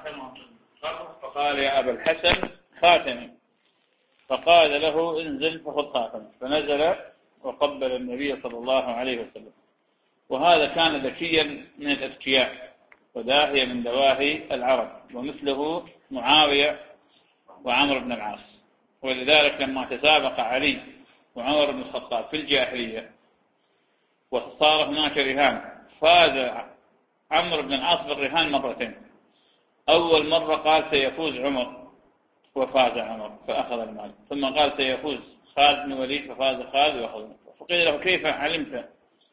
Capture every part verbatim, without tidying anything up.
خاتمه فقال يا أبا الحسن خاتمي، فقال له انزل فخذ خاتمه، فنزل وقبل النبي صلى الله عليه وسلم. وهذا كان ذكيا من الأذكياء وداهية من دواهي العرب، ومثله معاوية وعمر بن العاص. ولذلك لما تسابق علي وعمر بن الخطاب في الجاهلية وصار هناك رهان، فاز عمرو بن العاص بالرهان مرتين. أول مرة قال سيفوز عمر وفاز عمر فأخذ المال، ثم قال سيفوز خالد بن وليد ففاز خالد وأخذ المال. فقيل له كيف علمت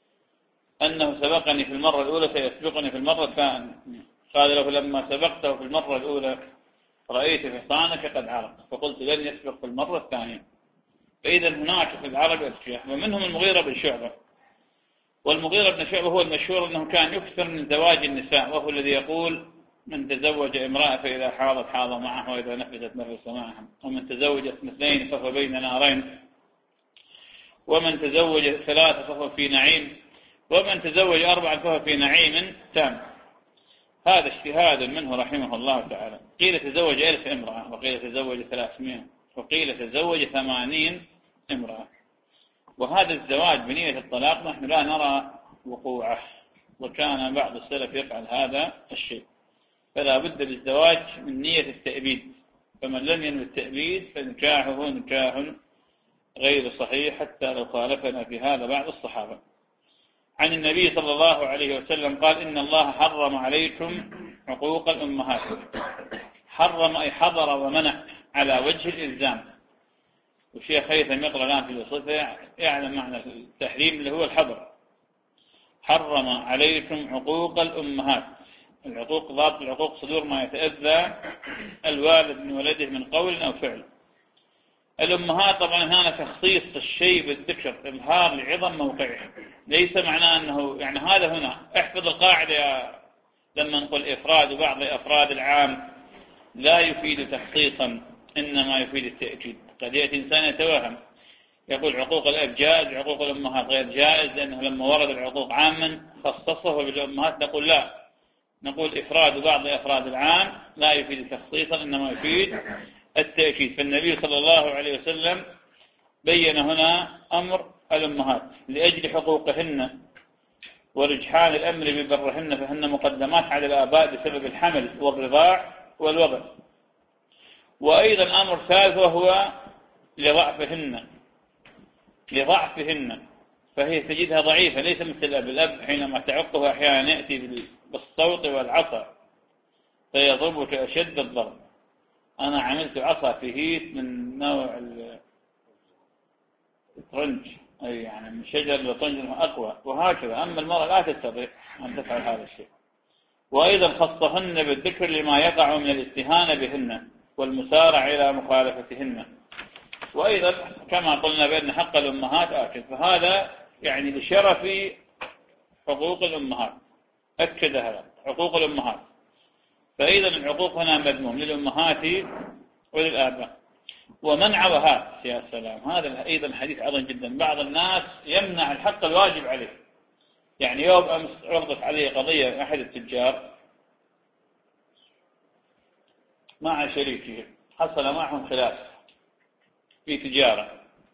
أنه سبقني في المرة الأولى سيسبقني في المرة الثانية؟ قال له لما سبقته في المرة الأولى رأيت حصانك قد عرق فقلت لن يسبق في المرة الثانية. فإذا هناك في العرب أذكياء، ومنهم المغيرة بن شعبة. والمغيرة بن شعبة هو المشهور أنه كان يكثر من زواج النساء، وهو الذي يقول من تزوج امرأة فإذا حاضت حاض معها وإذا نفست نفس معها، ومن تزوج اثنتين فهو بين نارين، ومن تزوج ثلاثة فهو في نعيم، ومن تزوج أربعة فهو في نعيم تام. هذا اجتهاد منه رحمه الله تعالى. قيل تزوج ألف امرأة، وقيل تزوج ثلاثمائة، وقيل تزوج ثمانين امرأة. وهذا الزواج بنية الطلاق نحن لا نرى وقوعه، وكان بعض السلف يفعل هذا الشيء. فلا بد للزواج من نية التأبيد، فمن لم ينوي التأبيد فنكاحه نكاح غير صحيح حتى لو خالفنا في هذا بعض الصحابة. عن النبي صلى الله عليه وسلم قال إن الله حرم عليكم عقوق الأمهات. حرم أي حضر ومنع على وجه الإلزام. والشيخ هيثم يقرأ الآن في الوصفة يعلم معنى التحريم اللي هو الحظر. حرم عليكم عقوق الأمهات. العقوق ضابط العقوق صدور ما يتأذى الوالد من ولده من قول أو فعل. الأمهات طبعا هنا تخصيص الشيء بالذكر إظهار لعظم موقعه، ليس معناه أنه يعني هذا هنا احفظ القاعدة لما نقول إفراد بعض أفراد العام لا يفيد تخصيصا إنما يفيد التأكيد. قد يأتي إنسان يتوهم يقول عقوق الأب جائز عقوق الأمهات غير جائز، لأنه لما ورد العقوق عاما خصصه بالأمهات نقول لا، نقول إفراد بعض أفراد العام لا يفيد تخصيصا إنما يفيد التأكيد. فالنبي صلى الله عليه وسلم بين هنا أمر الأمهات لأجل حقوقهن ورجحان الأمر ببرهن، فهن مقدمات على الآباء بسبب الحمل والرضاع والوضع. وأيضا أمر ثالث وهو لضعفهن لضعفهن فهي تجدها ضعيفة، ليس مثل الأب. الأب حينما تعقه أحيانا يأتي بالصوت والعصا فيضربك أشد الضرب. أنا عملت عصا في هيت من نوع الطرنج، أي يعني من شجر الطرنج أقوى، وهكذا. أما المرأة لا تستطيع أن تفعل هذا الشيء. وأيضا خصهن بالذكر لما يقع من الاستهانة بهن والمسارع إلى مخالفتهن. وأيضا كما قلنا بأن حق الأمهات آكد، فهذا يعني لشرف حقوق الأمهات أكد هذا حقوق الأمهات. فإذا العقوق هنا مذموم للأمهات وللآباء. ومنع وهات يا سلام، هذا أيضا حديث عظيم جدا. بعض الناس يمنع الحق الواجب عليه. يعني يوم أمس عرضت عليه قضية أحد التجار مع شريكه، حصل معهم خلاف في تجارة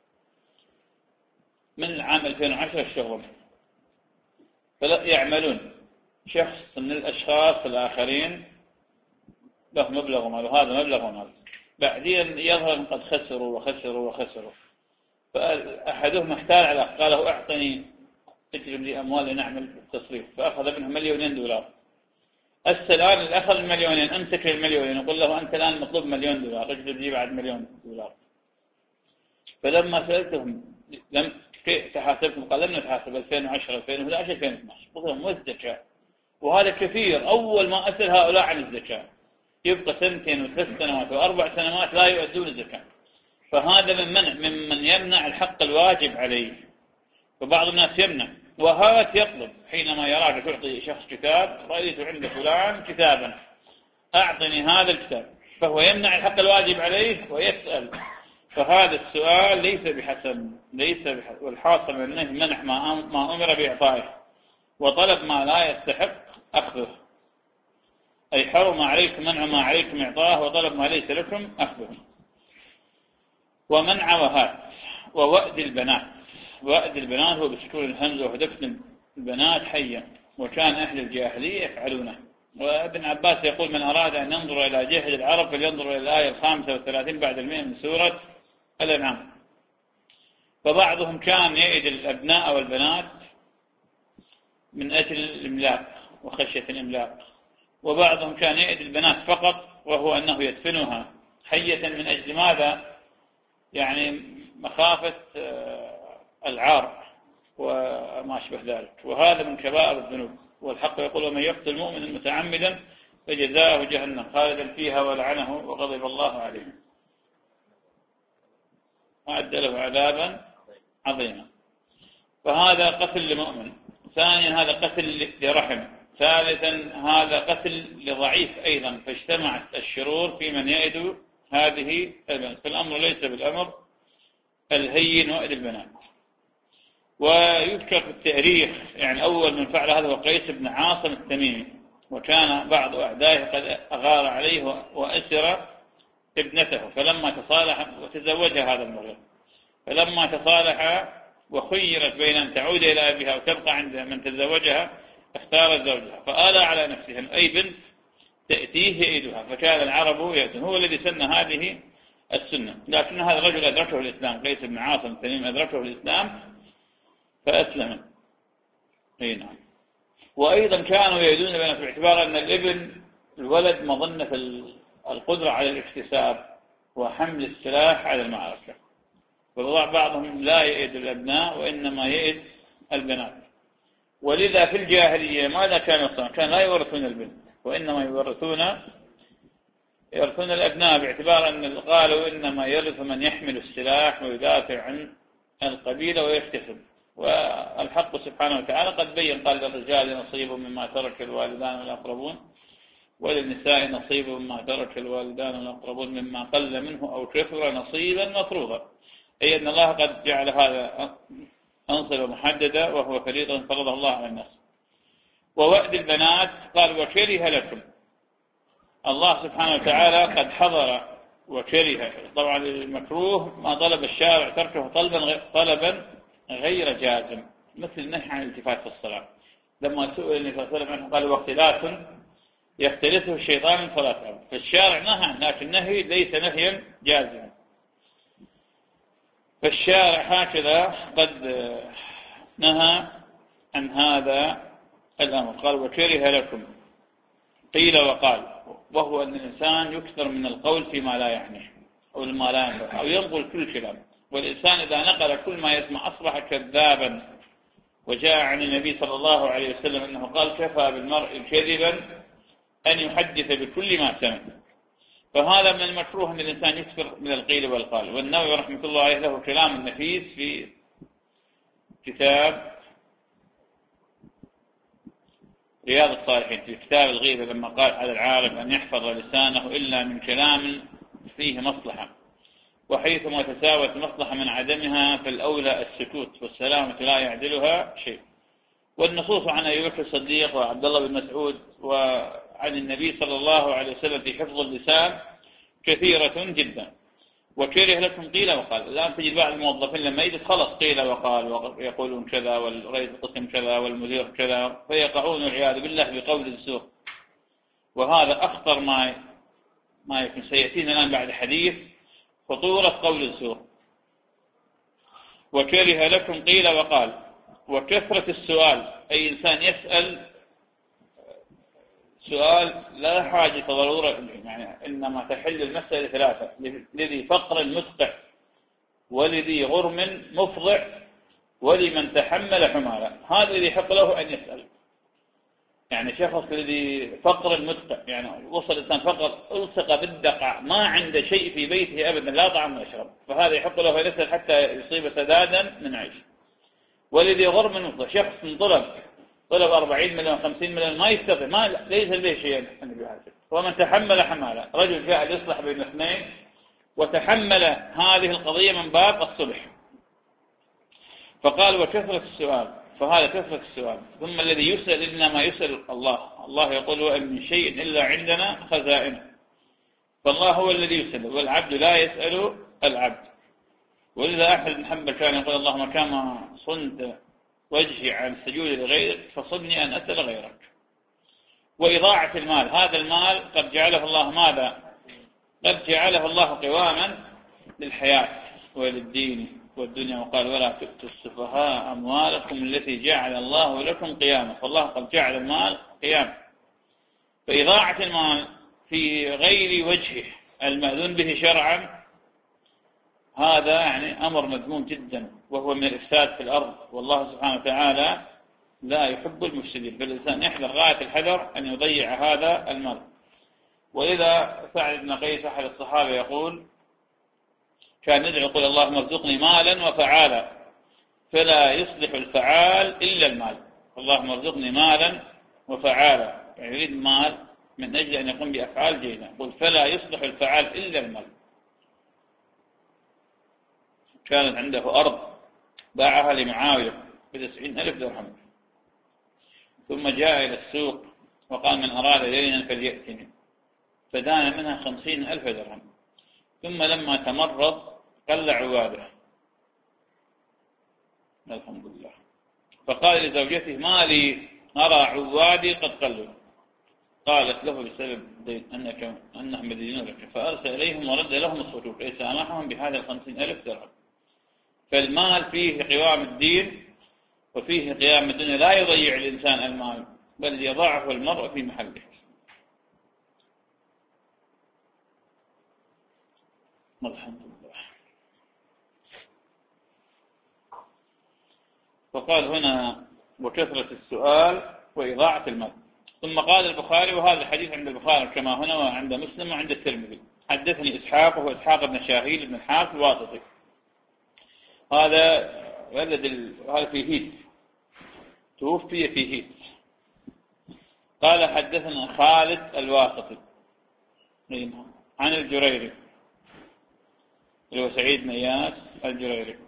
من العام ألفين وعشرة الشغل، فلا يعملون شخص من الأشخاص الآخرين له مبلغ مال وهذا مبلغ مال، بعدين يظهر قد خسروا وخسروا وخسروا، فأحدهم احتال على قال له أعطني تجلب لي أموال لنعمل التصريف، فأخذ منه مليونين دولار. الآن الأخذ المليونين أمسك المليونين يقول له أنت الآن مطلوب مليون دولار اجلب لي بعد مليون دولار. فلما سألتهم لم كيف تحاسبكم؟ قال لم نتحاسب ألفين وعشرة ألفين وأحد عشر ألفين واثني عشر. قلت لهم والزكاة، وهذا كثير. أول ما أسأل هؤلاء عن الزكاة يبقى سنتين وثلاث سنوات وأربع سنوات لا يؤدون الزكاة. فهذا من منع ممن يمنع الحق الواجب عليه. فبعض الناس يمنع وهات يطلب حينما يراك تعطي شخص كتاب رأيت عند فلان كتابا أعطني هذا الكتاب، فهو يمنع الحق الواجب عليه ويسأل. فهذا السؤال ليس بحسن ليس بحسن والحاصل منه منع ما أمر بإعطائه وطلب ما لا يستحق أخذه. أي حرم عليكم منع ما عليكم إعطاه وطلب ما ليس لكم أخذه. ومنع وهات ووأد البنات. وأد البنات هو بسكون الهمزة ودفن البنات حيا، وكان أهل الجاهلية يفعلونه. وابن عباس يقول من أراد أن ينظر إلى جهل العرب فلينظر إلى الآية الخامسة والثلاثين بعد المئة من سورة الأنعام. فبعضهم كان يئد الأبناء والبنات من أجل الإملاق وخشية الإملاق، وبعضهم كان يئد البنات فقط وهو أنه يدفنها حية من أجل ماذا؟ يعني مخافة العار وما أشبه ذلك، وهذا من كبائر الذنوب. والحق يقول ومن يقتل مؤمنا متعمدا فجزاؤه جهنم خالدا فيها ولعنه وغضب الله عليه وأعد له عذابا عظيما. فهذا قتل لمؤمن. ثانيا هذا قتل لرحم. ثالثا هذا قتل لضعيف أيضا، فاجتمعت الشرور في من يئد هذه البنات. فالأمر ليس بالأمر الهين وإد البنات. ويذكر في التاريخ يعني أول من فعل هذا هو قيس بن عاصم التميمي، وكان بعض أعدائه قد أغار عليه وأسر ابنته، فلما تصالح وتزوجها هذا المريض، فلما تصالح وخيرت بين أن تعود إلى أبيها أو تبقى عند من تزوجها اختارت زوجها، فآلى على نفسها أي بنت تأتيه يئدها، فكان العرب يأتون. هو الذي سن هذه السنة، لكن هذا الرجل أدركه الإسلام، قيس بن عاصم التميم أدركه الإسلام فأسلم. أي نعم. وأيضا كانوا يئدون البنات باعتبار أن الابن الولد مظنة القدرة على الاكتساب وحمل السلاح على المعركة، وبعضهم لا يئد الأبناء وإنما يئد البنات. ولذا في الجاهلية ماذا كانوا يصنعون؟ كان لا يورثون البنت وإنما يورثون يورثون الأبناء، باعتبار أن قالوا إنما يرث من يحمل السلاح ويدافع عن القبيلة ويكتسب. والحق سبحانه وتعالى قد بين قال للرجال نصيب مما ترك الوالدان والأقربون وللنساء نصيب مما ترك الوالدان والأقربون مما قل منه أو كثر نصيبا مفروضا، أي أن الله قد جعل هذا أنصبة محددة وهو فريضة فرضه الله على الناس. ووأد البنات قال وكره لكم. الله سبحانه وتعالى قد حضر وكره. طبعا المكروه ما طلب الشارع تركه طلبا طلبا غير جازم، مثل النهي عن الالتفات في الصلاة. لما سئل النبي صلى الله عليه وسلم عنه قال واختلاف يختلفه الشيطان من صلاة العبد، فالشارع نهى، لكن النهي ليس نهيا جازما. فالشارع هكذا قد نهى عن هذا الأمر. قال وكره لكم قيل وقال، وهو أن الإنسان يكثر من القول فيما لا يعنيه أو ما لا ينفع أو ينقل كل كلام، والإنسان إذا نقل كل ما يسمع أصبح كذابا. وجاء عن النبي صلى الله عليه وسلم أنه قال كفى بالمرء كذبا أن يحدث بكل ما سمع. فهذا من المكروه أن الإنسان يكثر من القيل والقال. والنووي رحمة الله عليه له كلام نفيس في كتاب رياض الصالحين في كتاب الغيبة لما قال على العالم أن يحفظ لسانه إلا من كلام فيه مصلحة، وحيثما تساوت مصلحة من عدمها فالأولى السكوت، والسلامة لا يعدلها شيء. والنصوص عن أبي بكر الصديق وعبد الله بن مسعود وعن النبي صلى الله عليه وسلم في حفظ اللسان كثيرة جدا. وكره لكم قيل وقال. الآن تجد بعض الموظفين لما يجد خلص قيل وقال ويقولون كذا والرئيس القسم كذا والمدير كذا، فيقعون العياذ بالله بقول الزور، وهذا أخطر ما ما يكون. سيأتينا الآن بعد حديث خطورة قول الزور. وكره لكم قيل وقال. وكثرة السؤال، أي إنسان يسأل سؤال لا حاجة ضرورة، يعني إنما تحل المسألة ثلاثة: لذي فقر مدقع، ولذي غرم مفضع، ولمن تحمل حمالا. هذا الذي يحق له أن يسأل. يعني شخص الذي فقر مدقع، يعني وصل الإنسان فقر ألصق بالدقع، ما عنده شيء في بيته أبدا لا طعام ولا شراب، فهذا يحق له أن يسأل حتى يصيب سدادا من عيش. ولذي غرم مفضع، شخص من طلب طلب أربعين مليون خمسين مليون ما يستطيع، ما ليس لديه شيء. ومن تحمل حمالا، رجل جاء يصلح بين اثنين وتحمل هذه القضية من باب الصلح. فقال وكثرة السؤال، فهذا كثرة السؤال. ثم الذي يسأل إنما يسأل الله. الله يقول وإن من شيء إلا عندنا خزائنه، فالله هو الذي يسأل والعبد لا يسأل العبد. ولذا أحد بن حنبل كان يقول اللهم كما صنت وجهي عن السجود لغيرك فصدني أن أسأل غيرك. وإضاعة المال، هذا المال قد جعله الله ماذا؟ قد جعله الله قواما للحياة وللدين والدنيا، وقال ولا تؤتوا السفهاء أموالكم التي جعل الله لكم قياما، فالله قد جعل المال قياما. فإضاعة المال في غير وجهه المأذون به شرعا هذا يعني أمر مذموم جدا، وهو من الإفساد في الأرض، والله سبحانه وتعالى لا يحب المفسدين، فالإنسان يحذر غاية الحذر أن يضيع هذا المال. وإذا سعد بن قيس أحد الصحابة يقول كان يدعو يقول اللهم ارزقني مالا وفعالا فلا يصلح الفعال إلا المال. اللهم ارزقني مالا وفعالا، يعني يريد مال من أجل أن يقوم بأفعال جيدة، يقول فلا يصلح الفعال إلا المال. كانت عنده أرض باعها لمعاوية بتسعين ألف درهم، ثم جاء إلى السوق وقال من أراد دينا فليأتني، فدان منها خمسين ألف درهم. ثم لما تمرض قل عواده، الحمد لله، فقال لزوجته ما لي أرى عوادي قد قلوا، قالت له بسبب دين أنك أنهم مدينون لك، فأرسل إليهم ورد لهم الصكوك أي سامحهم بهذا الخمسين ألف درهم. فالمال فيه قوام الدين وفيه قيام الدنيا، لا يضيع الإنسان المال بل يضعه المرء في محله. الحمد لله. فقال هنا وكثرة السؤال وإضاعة المال. ثم قال البخاري، وهذا الحديث عند البخاري كما هنا وعند مسلم وعند الترمذي، حدثني إسحاق وهو إسحاق بن شاهيل بن الحارث الواسطي، هذا ولد ال... هذا في هيت، توفي في هيت. قال حدثنا خالد الواسطي عن الجريري اللي هو سعيد بن إياس الجريري،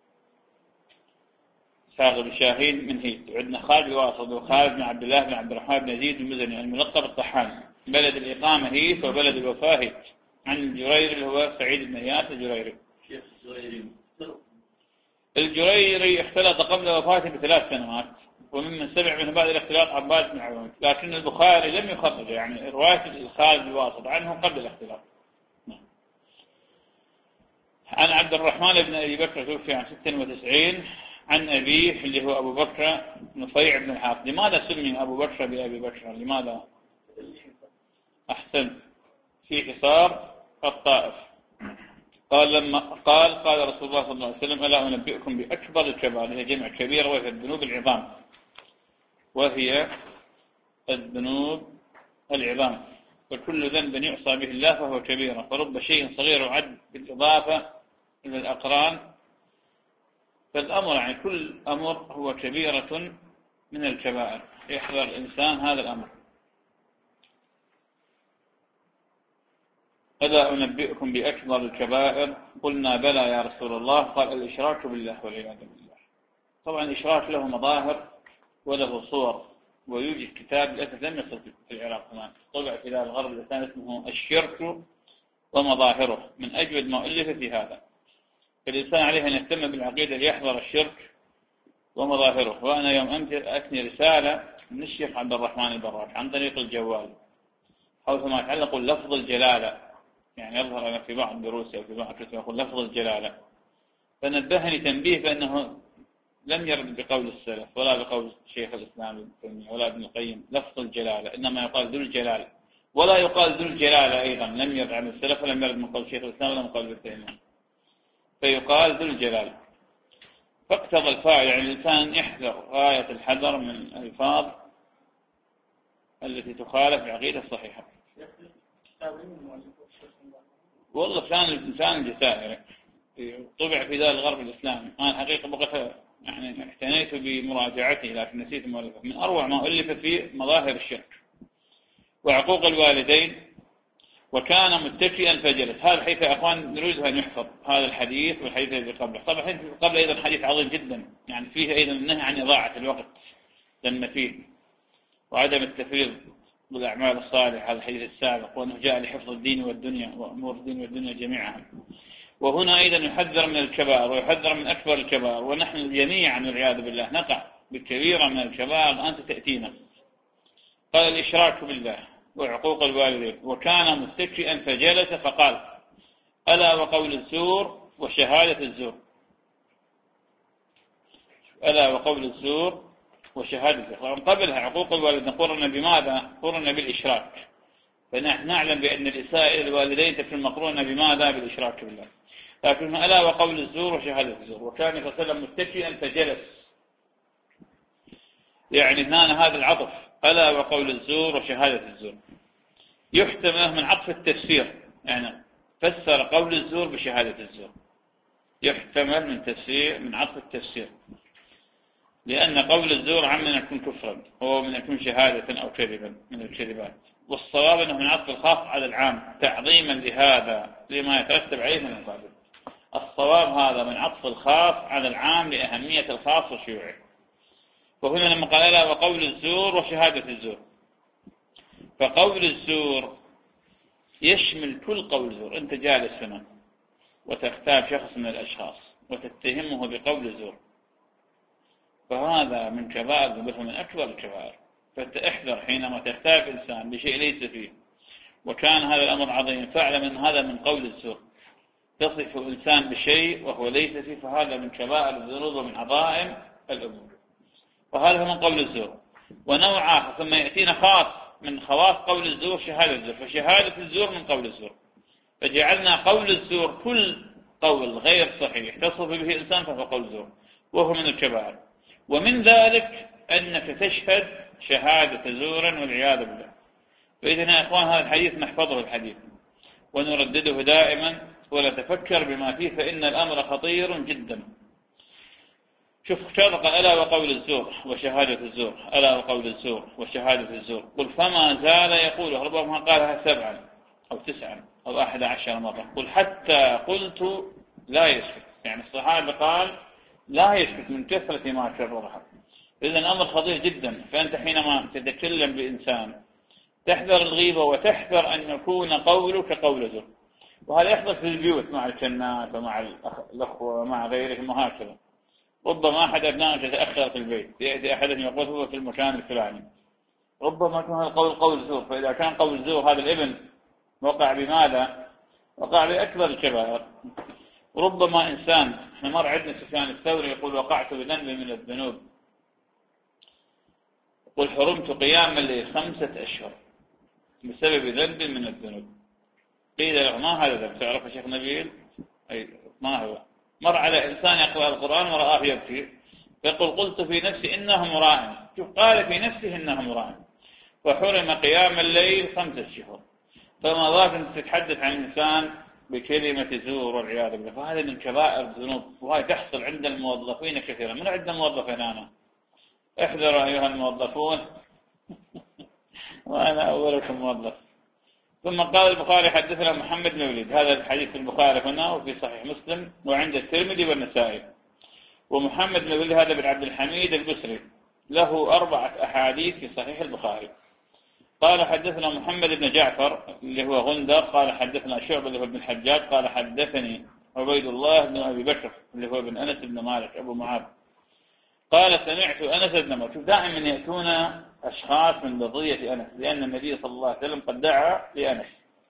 إسحاق بن شاهين من هيت. وعندنا خالد الواسطي وخالد بن عبد الله بن عبد الرحمن بن يزيد المزني الملقب الطحان، بلد الإقامة هيت وبلد الوفاة هيت. عن الجريري اللي هو سعيد بن إياس الجريري. الجريري اختلط قبل وفاته بثلاث سنوات، وممن سمع منه بعد الاختلاط عباد بن عوان، لكن البخاري لم يخرج يعني رواية خالد الواسط عنه قبل الاختلاط. عن عبد الرحمن بن أبي بكر توفي عن ستة وتسعين، عن أبيه اللي هو أبو بكر نفيع بن الحارث. لماذا سمي أبو بكر بأبي بكر؟ لماذا؟ أحسن، في حصار الطائف. قال لما قال قال رسول الله صلى الله عليه وسلم ألا أنبئكم بأكبر الكبائر، هي جمع كبيرة وهي الذنوب العظام، وهي الذنوب العظام، وكل ذنب يعصى به الله فهو كبيرة، فرب شيء صغير يعد بالإضافة إلى الأقران، فالأمر يعني كل أمر هو كبيرة من الكبائر، يحذر الإنسان هذا الأمر. ألا أنبئكم بأكبر الكبائر؟ قلنا بلى يا رسول الله، قال الإشراك بالله والعياذ بالله. طبعا الإشراك له مظاهر وله صور، ويوجد كتاب للأسف لم يصل في العراق كمان، طبع في الغرب الإسلام اسمه الشرك ومظاهره، من أجود ما ألف في هذا. فالإنسان عليه أن يهتم بالعقيدة ليحذر الشرك ومظاهره. وأنا يوم أمس أتني رسالة من الشيخ عبد الرحمن البراك عن طريق الجوال حول ما يتعلق لفظ الجلالة، يعني يظهر أنا في بعض دروسي أو في بعض كتب يقول لفظ الجلالة، فنبهني تنبيه بأنه لم يرد بقول السلف ولا بقول شيخ الإسلام ابن تيمية ولا ابن القيم لفظ الجلالة، إنما يقال ذو الجلال، ولا يقال ذو الجلالة أيضا، لم يرد عن السلف ولم يرد من قول شيخ الإسلام ولا من قول ابن تيمية، فيقال ذو الجلال. فاقتضى الفاعل يعني الإنسان يحذر غاية الحذر من الألفاظ التي تخالف العقيدة الصحيحة. والله فلان الإنسان الجزائري طبع في ذا الغرب الإسلامي، أنا الحقيقة بقيت يعني احتنيت بمراجعته لكن نسيت مؤلفه، من أروع ما ألف في مظاهر الشرك وعقوق الوالدين وكان متكئا فجلس. هذا الحديث يا أخوان نريد أن يحفظ، هذا الحديث والحديث الذي قبله. طبعا الحديث الذي قبله أيضا حديث عظيم جدا، يعني فيه أيضا النهي عن إضاعة الوقت لما فيه وعدم التفريط بالأعمال الصالحة، هذا الحديث السابق، وأنه جاء لحفظ الدين والدنيا وأمور الدين والدنيا جميعا. وهنا أيضا يحذر من الكبائر ويحذر من أكبر الكبائر، ونحن جميعا والعياذ بالله نقع بكبيرة من الكبائر أنت تأتينا. قال الإشراك بالله وعقوق الوالدين، وكان متكئا فجلس فقال ألا وقول الزور وشهادة الزور. ألا وقول الزور وشهادة الزور. قبلها عقوق الوالدين قرن بماذا؟ قرن بالإشراك، فنحن نعلم بأن الإساءة إلى الوالدين تكون مقرونة بماذا؟ بالإشراك بالله. لكن ألا وقول الزور وشهادة الزور. وكان صلى الله عليه وسلم متكئا فجلس، يعني هنا هذا العطف ألا وقول الزور وشهادة الزور يحتمل من عطف التفسير، يعني فسر قول الزور بشهادة الزور، يحتمل من تفسير من عطف التفسير، لأن قول الزور عم من يكون كفرا هو من يكون شهادة أو كذبا من الكذبات، والصواب أنه من عطف الخاص على العام تعظيما لهذا لما يترتب عليه من القابل. الصواب هذا من عطف الخاص على العام لأهمية الخاص وشيوعه. وهنا لما قال لا وقول الزور وشهادة الزور، فقول الزور يشمل كل قول زور. أنت جالس هنا وتغتاب شخص من الأشخاص وتتهمه بقول الزور، فهذا من كبائر ذنوب، من أكبر الكبائر. فاحذر حينما تغتاب إنسان بشيء ليس فيه وكان هذا الأمر عظيم، فاعلم أن هذا من قول الزور. تصف إنسان بشيء وهو ليس فيه، فهذا من كبائر الذنوب ومن عظائم الأمور، وهذا من قول الزور. ونوع آخر ثم يأتينا خاص من خواص قول الزور شهادة الزور، فشهادة الزور من قول الزور، فجعلنا قول الزور كل قول غير صحيح تصف به إنسان فهو قول الزور وهو من الكبائر. ومن ذلك أنك تشهد شهادة زورا والعياذ بالله. فإذا يا إخوان هذا الحديث نحفظه الحديث ونردده دائما ونتفكر بما فيه، فإن الأمر خطير جدا. شوف شرق ألا وقول الزور وشهادة الزور، ألا وقول الزور وشهادة الزور، قل فما زال يقوله، ربما قالها سبعا أو تسعا أو أحد عشر مرة، قل حتى قلت لا يسكت. يعني الصحابة قال لا يسكت من كثرة ما كررها. إذن الأمر خطير جدا. فأنت حينما تتكلم بإنسان تحذر الغيبة وتحذر أن يكون قولك قول زور. وهذا يحدث في البيوت مع الكنات ومع الأخوة ومع غيرهم وهكذا. ربما أحد أبنائك يتأخر في البيت، يأتي أحدهم يقول هو في المكان الفلاني، ربما يكون هذا القول قول زور. فإذا كان قول زور هذا الابن وقع بماذا؟ وقع بأكبر الكبائر. ربما إنسان، احنا مر عندنا سفيان الثوري يقول وقعت بذنب من الذنوب، قل حرمت قيام الليل خمسة أشهر بسبب ذنب من الذنوب. قيل له ما هذا ذنب؟ تعرف يا شيخ نبيل؟ أي ما هو؟ مر على إنسان يقرأ القرآن ورآه يبكي، فيقول قلت في نفسي إنه مراء. شوف قال في نفسه إنه مراء، وحرم قيام الليل خمسة شهور. فما ظاهر أن تتحدث عن إنسان بكلمة زور والعياذ بالله، فهذا من كبائر الذنوب، وهي تحصل عند الموظفين كثيرا. من عندنا موظفين أنا، احذروا أيها الموظفون وأنا أولكم موظف. ثم قال البخاري حدثنا محمد بن وليد، هذا الحديث في البخاري هنا وفي صحيح مسلم وعند الترمذي والنسائي. ومحمد بن وليد هذا بن عبد الحميد البصري له أربعة أحاديث في صحيح البخاري. قال حدثنا محمد بن جعفر اللي هو غندر، قال حدثنا شعبة اللي هو ابن الحجاج، قال حدثني عبيد الله بن أبي بكر اللي هو ابن أنس بن مالك أبو معاذ، قال سمعت أنس بن مالك. شوف دائما يأتون أشخاص من بضية أنس، لأن النبي صلى الله عليه وسلم قد دعا لأنس.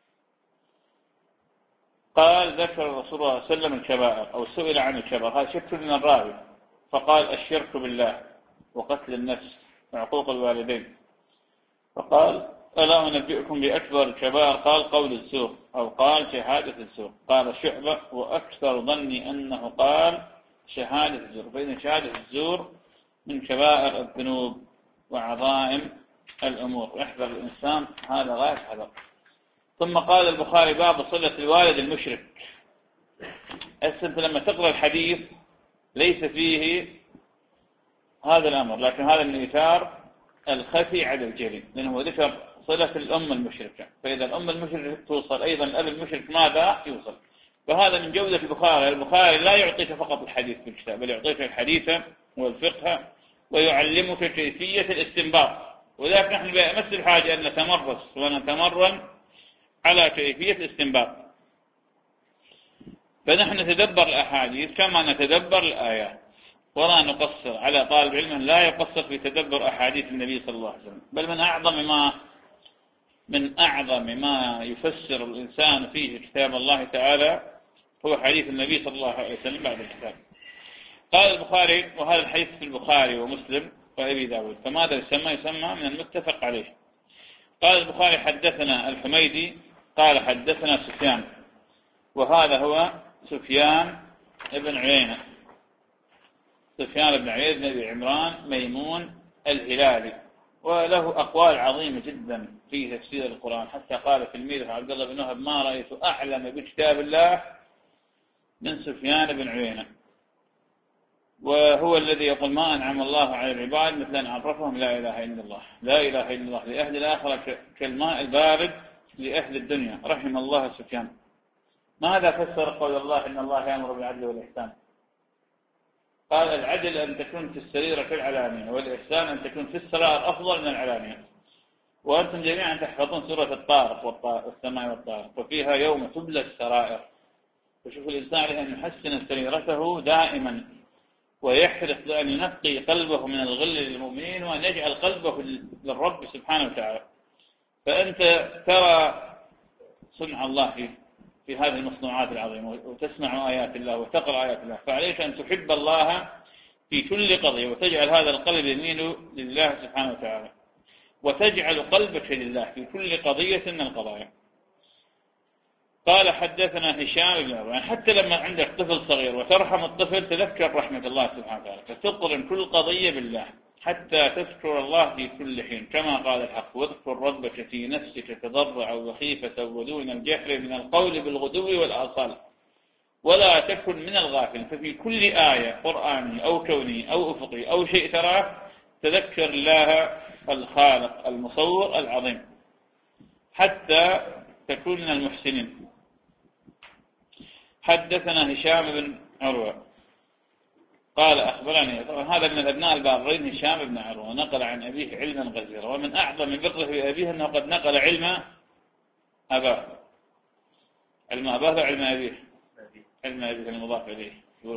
قال ذكر الرسول صلى الله عليه وسلم الكبائر أو سئل عن الكبائر، هذا شك من الراوي، فقال الشرك بالله وقتل النفس وعقوق الوالدين. فقال ألا أنبئكم بأكبر الكبائر؟ قال قول الزور أو قال شهادة الزور. قال شعبة وأكثر ظني أنه قال شهادة الزور. فإن شهادة الزور من كبائر الذنوب وعظائم الأمور، احذر الإنسان هذا غاية حذر. ثم قال البخاري باب صلة الوالد المشرك. أنت لما تقرأ الحديث ليس فيه هذا الأمر، لكن هذا من إثار الخفي على الجلي، لأنه ذكر صلة الأم المشركة، فإذا الأم المشركة توصل أيضا الأب المشرك ماذا يوصل. فهذا من جودة البخاري. البخاري لا يعطيك فقط الحديث في الكتاب، بل يعطيك الحديث والفقه ويعلمك كيفية الاستنباط. وذلك نحن بأمس الحاجة أن نتمرس ونتمرن على كيفية الاستنباط. فنحن نتدبر الأحاديث كما نتدبر الآيات، ولا نقصر على طالب علم لا يقصر في تدبر أحاديث النبي صلى الله عليه وسلم. بل من أعظم ما من أعظم ما يفسر الإنسان فيه كتاب الله تعالى هو حديث النبي صلى الله عليه وسلم بعد الكتاب. قال البخاري، وهذا الحديث في البخاري ومسلم وأبي داود، فماذا يسمى؟ يسمى من المتفق عليه. قال البخاري حدثنا الحميدي قال حدثنا سفيان، وهذا هو سفيان ابن عيينة، سفيان بن عيينة بن أبي عمران ميمون الهلالي، وله أقوال عظيمة جدا في تفسير القرآن، حتى قال تلميذه عبد الله بن وهب ما رأيت أعلم بكتاب الله من سفيان بن عيينة، وهو الذي يقول ما أنعم الله على العباد مثل أن عرفهم لا إله إلا الله. لا إله إلا الله لأهل الآخرة كالماء البارد لأهل الدنيا، رحم الله سفيان. ماذا فسر قول الله إن الله يأمر بالعدل والإحسان؟ قال العدل أن تكون في السريرة كالعلانية، والإحسان أن تكون في السرائر أفضل من العلانية. وأنتم جميعا تحفظون سورة الطارق والسماء والطارق، وفيها يوم تبلى السرائر. فشوف الإنسان عليه أن يحسن سريرته دائما، ويحرص لأن ينقي قلبه من الغل للمؤمنين، وأن يجعل قلبه للرب سبحانه وتعالى. فأنت ترى صنع الله في في هذه المصنوعات العظيمة، وتسمع آيات الله وتقرأ آيات الله، فعليك أن تحب الله في كل قضية، وتجعل هذا القلب يميل لله سبحانه وتعالى، وتجعل قلبك لله في كل قضية من القضايا. قال حدثنا هشام بن عروة، حتى لما عندك طفل صغير وترحم الطفل تذكر رحمة الله سبحانه وتعالى، فتقرن كل قضية بالله حتى تذكر الله في كل حين، كما قال الحق واذكر ربك في نفسك تضرعا وخيفة ودون الجهر من القول بالغدو والآصال ولا تكن من الغافل. ففي كل آية قرآني أو كوني أو أفقي أو شيء تراه تذكر الله الخالق المصور العظيم حتى تكون من المحسنين. حدثنا هشام بن عروة قال أخبرني، طبعا هذا من الأبناء البارين هشام بن عروة، نقل عن أبيه علما غزيرا، ومن أعظم بره بأبيه أنه قد نقل علم أباه. علم أباه وعلم أبيه، علم أبيه المضاف إليه.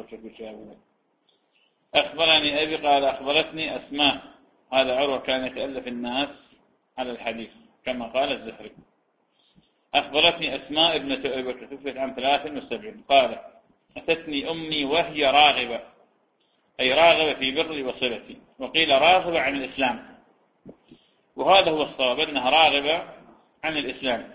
أخبرني أبي قال أخبرتني أسماء، هذا عروة كان يتألف الناس على الحديث كما قال الزهري. أخبرتني أسماء ابنة أبي بكر توفيت عام ثلاث وسبعين قال أتتني أمي وهي راغبة، أي راغبة في بري وصلتي، وقيل راغبة عن الإسلام، وهذا هو الصواب أنها راغبة عن الإسلام.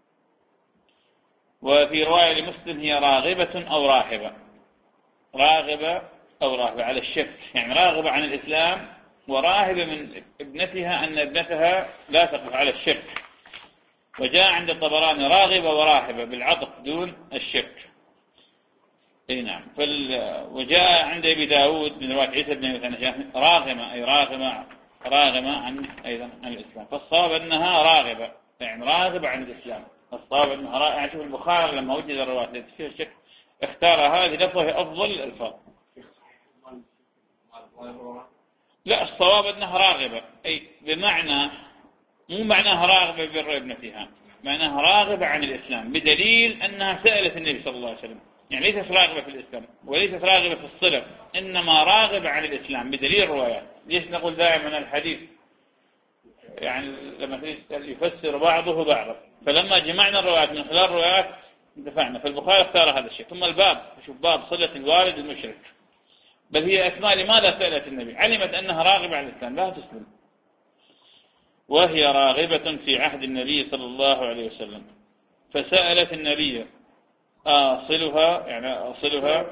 وفي رواية لمسلم هي راغبة أو راهبة، راغبة أو راهبة على الشك، يعني راغبة عن الإسلام وراهبة من ابنتها أن ابنتها لا تقف على الشك. وجاء عند الطبراني راغبة وراهبة بالعطف دون الشك. اي نعم. وجاء عند ابي داود من روايه عيسى بن ابي راغمه، اي راغمه راغمه عن ايضا عن الاسلام. فالصواب انها راغبه، يعني راغبه عن الاسلام. الصواب انها راغبه. يعني شوف البخاري لما وجد الروايه التي فيها الشك اختار هذه لفظه افضل الالفاظ. لا، الصواب انها راغبه، اي بمعنى مو معناها راغبه ببر ابنتها، معناها راغبه عن الاسلام، بدليل انها سالت النبي صلى الله عليه وسلم. يعني ليست راغبة في الإسلام وليست راغبة في الصلة، إنما راغبة عن الإسلام بدليل الروايات. ليش نقول دائما الحديث يعني لما يفسر بعضه بعضا، فلما جمعنا الروايات من خلال الروايات انتفعنا. فالبخاري اختار هذا الشيء. ثم الباب، شوف باب صلة الوالد المشرك، بل هي أسماء لماذا سألت النبي؟ علمت أنها راغبة عن الإسلام لا تسلم، وهي راغبة في عهد النبي صلى الله عليه وسلم، فسألت النبي أصلها، يعني أصلها.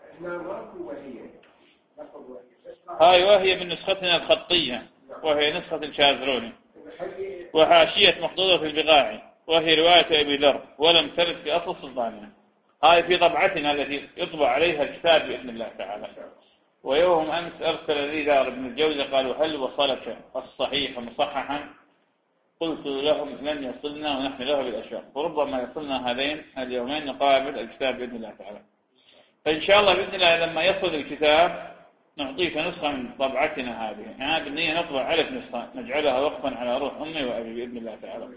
هاي وهي من نسختنا الخطية، وهي نسخة الشاذروني، وحاشية مخطوطة في البقاعي، وهي رواية أبي ذر، ولم ترد في أصل سلطاننا. هاي في طبعتنا التي يطبع عليها الكتاب بإذن الله تعالى. ويوم أمس أرسل لي دار ابن الجوزي قالوا هل وصلك الصحيح مصححا؟ قلت لهم لن يصلنا ونحن له بالأشواق، وربما يصلنا هذين اليومين نقابل الكتاب بإذن الله تعالى. فإن شاء الله بإذن الله لما يصل الكتاب نعطيك نسخة من طبعتنا هذه، يعني بالنية نطبع ألف نسخة نجعلها وقفا على روح أمي وأبي بإذن الله تعالى.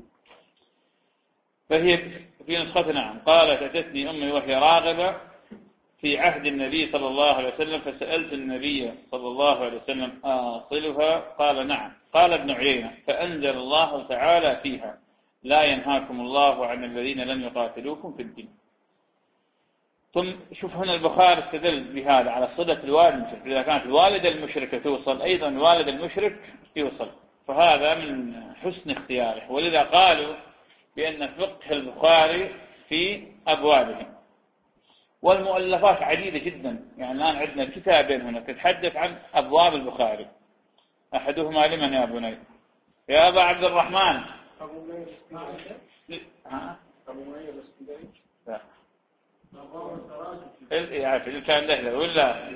فهي في نسختنا نعم. قالت أتتني أمي وهي راغبة في عهد النبي صلى الله عليه وسلم فسألت النبي صلى الله عليه وسلم أصلها؟ قال نعم. قال ابن عيينة فأنزل الله تعالى فيها لا ينهاكم الله عن الذين لم يقاتلوكم في الدين. ثم شوف هنا البخاري استدل بهذا على صلة الوالد المشرك، إذا كانت الوالدة المشركة توصل أيضا الوالد المشرك يوصل، فهذا من حسن اختياره. ولذا قالوا بأن فقه البخاري في أبوابه، والمؤلفات عديدة جدا. يعني الآن عندنا كتابين هنا تتحدث عن أبواب البخاري، أحدهما لمن يا بني؟ يا أبا عبد الرحمن. أبو منير ها؟ أبو منير الاسكندري. لا. اللي كان له ولا؟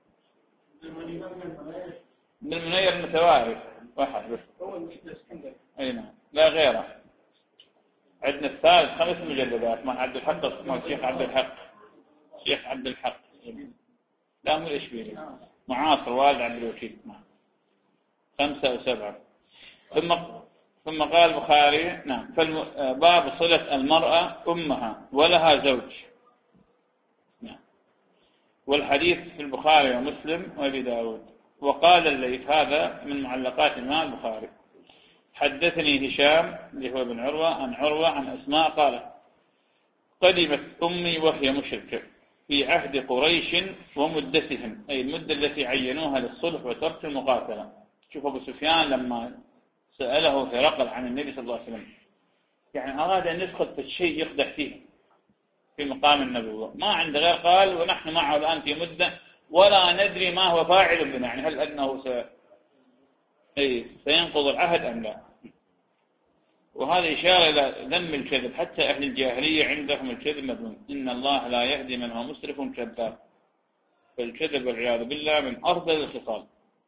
من المنير المتوارث واحد بس. أي نعم لا غيره. عندنا الثالث خمس مجلدات مع عبد الحق اسمه الشيخ عبد الحق. الشيخ عبد الحق لا مو الإشبيلي معاصر والد عبد الوكيل خمسة أو سبعة. ثم ثم قال البخاري نعم باب صلة المرأة أمها ولها زوج نعم. والحديث في البخاري ومسلم وابي داود. وقال الليث هذا من معلقات الإمام البخاري حدثني هشام اللي هو بن عروة عن عروة عن أسماء قالت قدمت أمي وهي مشركة في عهد قريش ومدتهم، أي المدة التي عينوها للصلح وترك المقاتلة. شوف أبو سفيان لما سأله هرقل عن النبي صلى الله عليه وسلم يعني أراد أن يدخل في الشيء يقدح فيه في مقام النبوة، ما عنده غير قال ونحن معه الآن في مدة ولا ندري ما هو فاعل بنا، يعني هل أنه س... أي سينقض العهد أم لا. وهذا إشارة إلى ذم الكذب، حتى أهل الجاهلية عندهم الكذب مذموم، إن الله لا يهدي من هو مسرف كذاب، فالكذب والعياذ بالله من أفضل الخصال.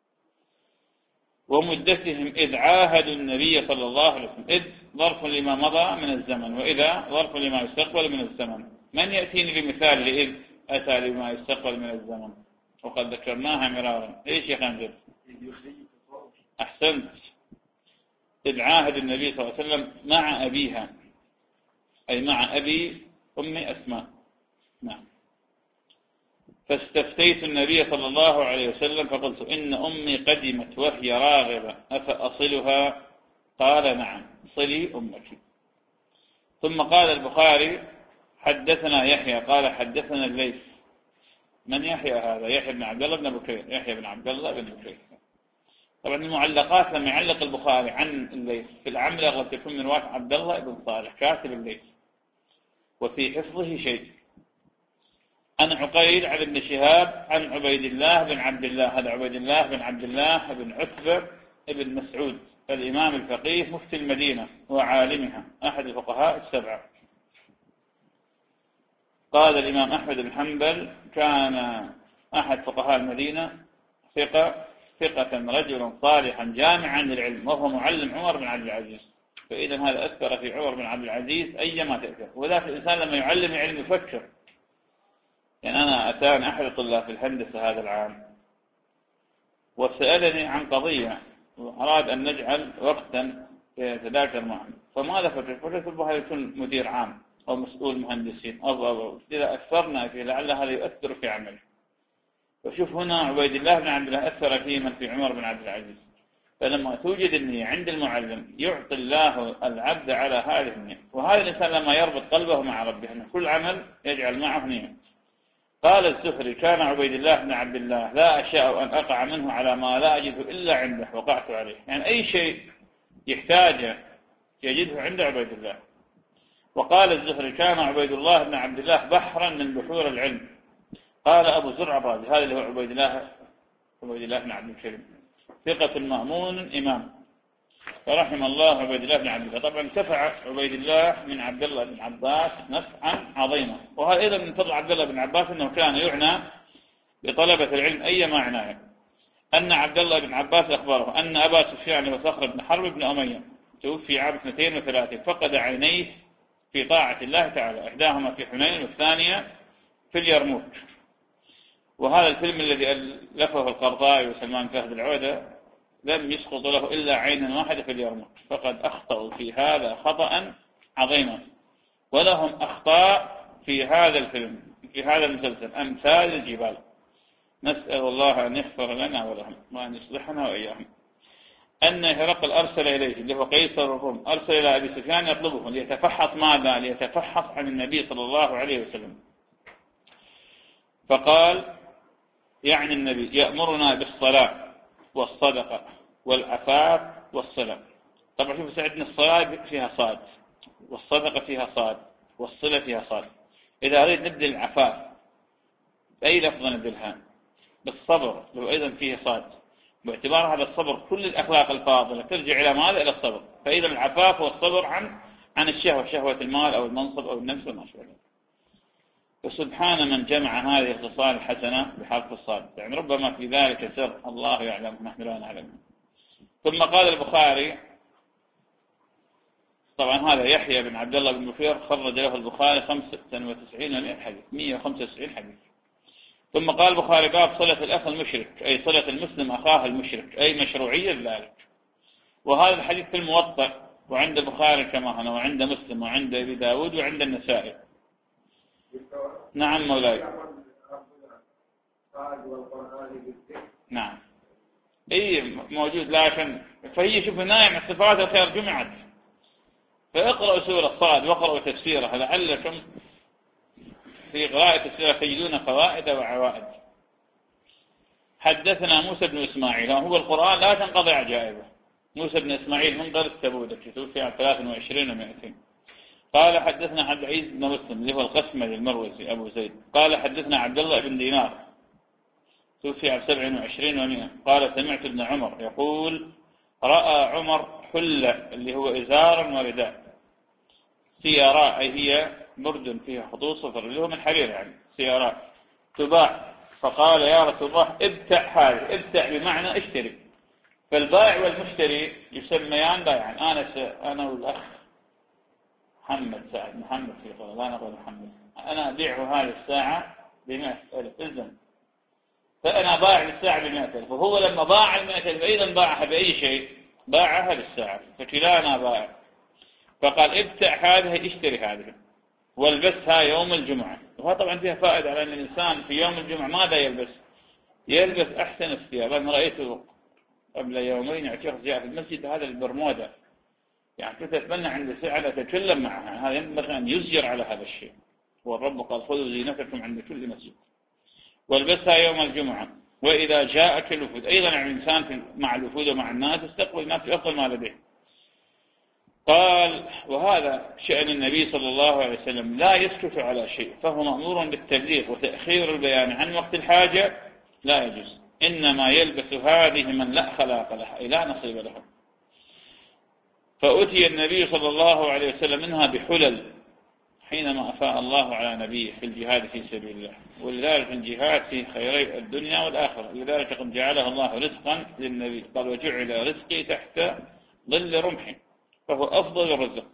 ومدتهم إذ عاهدوا النبي صلى الله عليه وسلم، إذ ظرف لما مضى من الزمن، وإذا ظرف لما يستقبل من الزمن. من يأتيني بمثال لإذ أتى لما يستقبل من الزمن؟ وقد ذكرناها مرارا. إيش يا خنزر؟ أحسنت. إذ عاهد النبي صلى الله عليه وسلم مع أبيها، أي مع أبي أم أسماء نعم. فاستفتيت النبي صلى الله عليه وسلم فقلت إن أمي قدمت وهي راغبة أفأصلها؟ قال نعم صلي أمك. ثم قال البخاري حدثنا يحيى قال حدثنا الليث. من يحيى هذا؟ يحيى بن عبد الله بن بكير، يحيى بن عبد الله بن بكير. طبعا المعلقات لما يعلق البخاري عن الليث في العمل قد تكون من رواية عبد الله بن صالح كاتب الليث، وفي حفظه شيء. عن عقيل عن ابن شهاب عن عبيد الله بن عبد الله، هذا عبيد الله بن عبد الله بن عتبة بن مسعود الإمام الفقيه مفتي المدينة وعالمها أحد الفقهاء السبعة. قال الإمام أحمد بن حنبل كان أحد فقهاء المدينة ثقة ثقة رجل صالحا جامعا للعلم، وهو معلم عمر بن عبد العزيز. فإذا هذا أثر في عمر بن عبد العزيز أيما تأثر. وذلك الإنسان لما يعلم العلم يفكر. يعني أنا أتاني أحد الطلاب في الهندسة هذا العام وسألني عن قضية وأراد أن نجعل وقتا يتذاكر معه، فماذا فكر؟ فكرت ربما يكون مدير عام أو مسؤول مهندسين أو أو إذا أثرنا فيه لعل هذا يؤثر في عمله. وشوف هنا عبيد الله بن عبد الله أثر فيه من في عمر بن عبد العزيز. فلما توجد النية عند المعلم يعطي الله العبد على هذه النية. وهذا الإنسان لما يربط قلبه مع ربه أن كل عمل يجعل معه نية. قال الزهري كان عبيد الله بن عبد الله لا أشاء أن أقع منه على ما لا أجده إلا عنده وقعت عليه. يعني أي شيء يحتاجه يجده عند عبيد الله. وقال الزهري كان عبيد الله بن عبد الله بحرا من بحور العلم. قال أبو زرع الرازي هذا اللي هو عبيد الله عبيد الله بن عبد الكريم ثقة مأمون إمام، فرحم الله عبيد الله بن عبد الله. طبعا انتفع عبيد الله من عبد الله بن عباس نفعا عظيما. وهذا أيضا من فضل عبد الله بن عباس أنه كان يعنى بطلبة العلم أيما عناية. أن عبد الله بن عباس أخبره أن أبا سفيان وصخر بن حرب بن أمية توفي عام اثنتين وثلاثين، فقد عينيه في طاعة الله تعالى، إحداهما في حنين والثانية في اليرموك. وهذا الفيلم الذي ألفه القرضاوي وسلمان فهد العودة لم يسقط له إلا عينا واحدة في اليرموك، فقد أخطأوا في هذا خطأ عظيما، ولهم أخطاء في هذا الفيلم في هذا المسلسل أمثال الجبال. نسأل الله أن يغفر لنا ولهم وأن يصلحنا وإياهم. أن هرقل أرسل إليه اللي هو قيصر الروم، أرسل إلى أبي سفيان يطلبه ليتفحص ماذا؟ ليتفحص عن النبي صلى الله عليه وسلم. فقال يعني النبي يأمرنا بالصلاة والصدقة والعفاف والصلة. طبعا شوف سعدنا، الصلاة فيها صاد، والصدقة فيها صاد، والصلة فيها صاد. إذا أريد نبدل العفاف بأي لفظ نبدلها؟ بالصبر، لو أيضا فيه صاد، باعتبار هذا الصبر كل الأخلاق الفاضلة ترجع إلى ماذا؟ إلى الصبر. فإذا العفاف والصبر عن عن الشهوة، شهوة المال أو المنصب أو النفس وما شابه. فسبحان من جمع هذه الخصال الحسنة بحرف الصاد، يعني ربما في ذلك سر الله يعلم نحن لا نعلم. ثم قال البخاري، طبعا هذا يحيى بن عبد الله بن بكير خرج له البخاري خمسة وتسعين ومئة حديث، مئة وخمسة وتسعين حديث. ثم قال البخاري باب صلة الأخ المشرك، أي صلة المسلم أخاه المشرك، أي مشروعية ذلك. وهذا الحديث في الموطأ وعند البخاري كما هنا، وعند مسلم وعند أبي داود وعند النسائي. نعم مولاي. نعم اي موجود، لكن فهي شوف نايم صفات الخير جمعت، فاقرأوا سورة صاد واقرأوا تفسيرها لعلكم في قراءة السورة تجدون فوائد وعوائد. حدثنا موسى بن إسماعيل، هو القرآن لا تنقضي عجائبه. موسى بن إسماعيل من قرية تبوذك توفي عام ثلاثة وعشرين ومئتين. قال حدثنا عبد العزيز بن مسلم اللي هو القسملي المروزي أبو زيد. قال حدثنا عبد الله بن دينار توفي عام سبع وعشرين ومئة. قال سمعت ابن عمر يقول رأى عمر حلة اللي هو إزار ورداء، سياراء أي هي برد فيها خطوط صفر اللي هو من حرير يعني سياراء تباع، فقال يا رسول الله ابتع هذه. ابتع بمعنى اشتري، فالبائع والمشتري يسميان بائعا. أنا أنا والأخ محمد سعد محمد في قول لا نقول محمد، أنا أبيعه هذه الساعة بمئة ألف إذن، فأنا باع الساعة بمئة ألف، وهو لما باع المئة ألف أيضا باعها بأي شيء؟ باعها بالساعة، فكلانا باع. فقال ابتع هذه اشتري هذه والبسها يوم الجمعة. وهذا طبعا فيها فائدة على أن الإنسان في يوم الجمعة ماذا يلبس؟ يلبس أحسن الثياب. أنا رأيته قبل يومين اعتقد جاء في المسجد هذا البرمودا، يعني كنت أتمنى عند ساعة أتكلم معها، هذا ينبغي أن يزجر على هذا الشيء. والرب قال خذوا زينتكم عند كل مسجد والبسها يوم الجمعة. وإذا جاءك الوفود أيضا يعني الإنسان مع الوفود ومع الناس استقبل الناس بأفضل ما لديه. قال وهذا شأن النبي صلى الله عليه وسلم، لا يسكت على شيء، فهو مأمور بالتبليغ، وتأخير البيان عن وقت الحاجة لا يجوز. إنما يلبس هذه من لا خلاق لها أي لا نصيب لها. فأتي النبي صلى الله عليه وسلم منها بحلل حينما أفاء الله على نبيه في الجهاد في سبيل الله، ولذلك الجهاد في خيري الدنيا والآخرة، لذلك قد جعله الله رزقا للنبي. قال وجعل رزقي تحت ظل رمحي، فهو أفضل الرزق.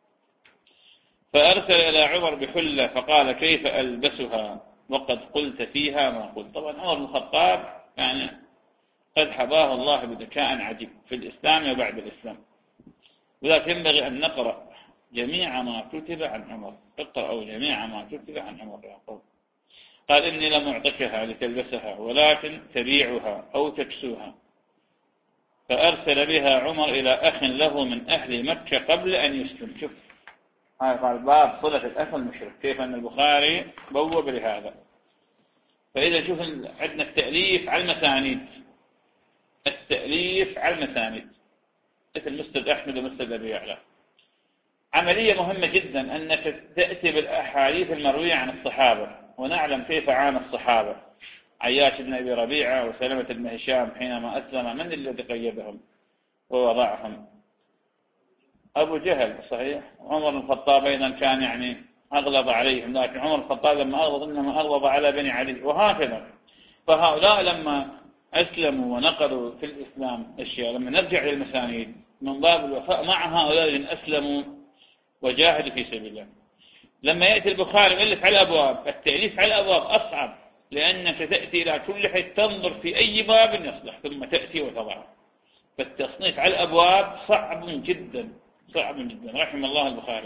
فأرسل إلى عمر بحلة فقال كيف ألبسها وقد قلت فيها ما قلت. طبعا عمر بن الخطاب يعني قد حباه الله بذكاء عجيب في الإسلام وبعد الإسلام، ولكن ينبغي أن نقرأ جميع ما كتب عن عمر. اقرأوا جميع ما كتب عن عمر. يقول قال إني لم أعطكها لتلبسها ولكن تبيعها أو تكسوها. فأرسل بها عمر إلى أخ له من أهل مكة قبل أن يسلم. شوف هذا قال باب صلة الأخ المشرك، كيف أن البخاري بوب لهذا. فإذا شوف عندنا التأليف على المسانيد، التأليف على المسانيد مثل مسند أحمد ومسند أبي يعلى. عملية مهمة جدا أنك تأتي بالأحاديث المروية عن الصحابة، ونعلم كيف عانى الصحابة. عياش بن أبي ربيعة وسلمة بن هشام حينما أسلم من الذي قيدهم ووضعهم؟ أبو جهل صحيح. عمر بن الخطاب أيضا كان يعني أغلظ عليهم، لكن عمر بن الخطاب لما أغلظ إنما أغلظ على بني علي، وهكذا. فهؤلاء لما أسلموا ونقلوا في الإسلام أشياء، لما نرجع للمسانيد من باب الوفاء مع هؤلاء الذين أسلموا وجاهدوا في سبيل الله. لما يأتي البخاري يؤلف على الأبواب، التأليف على الأبواب أصعب، لأنك تأتي إلى كل حيث تنظر في أي باب يصلح ثم تأتي وتضع. فالتصنيف على الأبواب صعب جدا صعب جدا، رحم الله البخاري.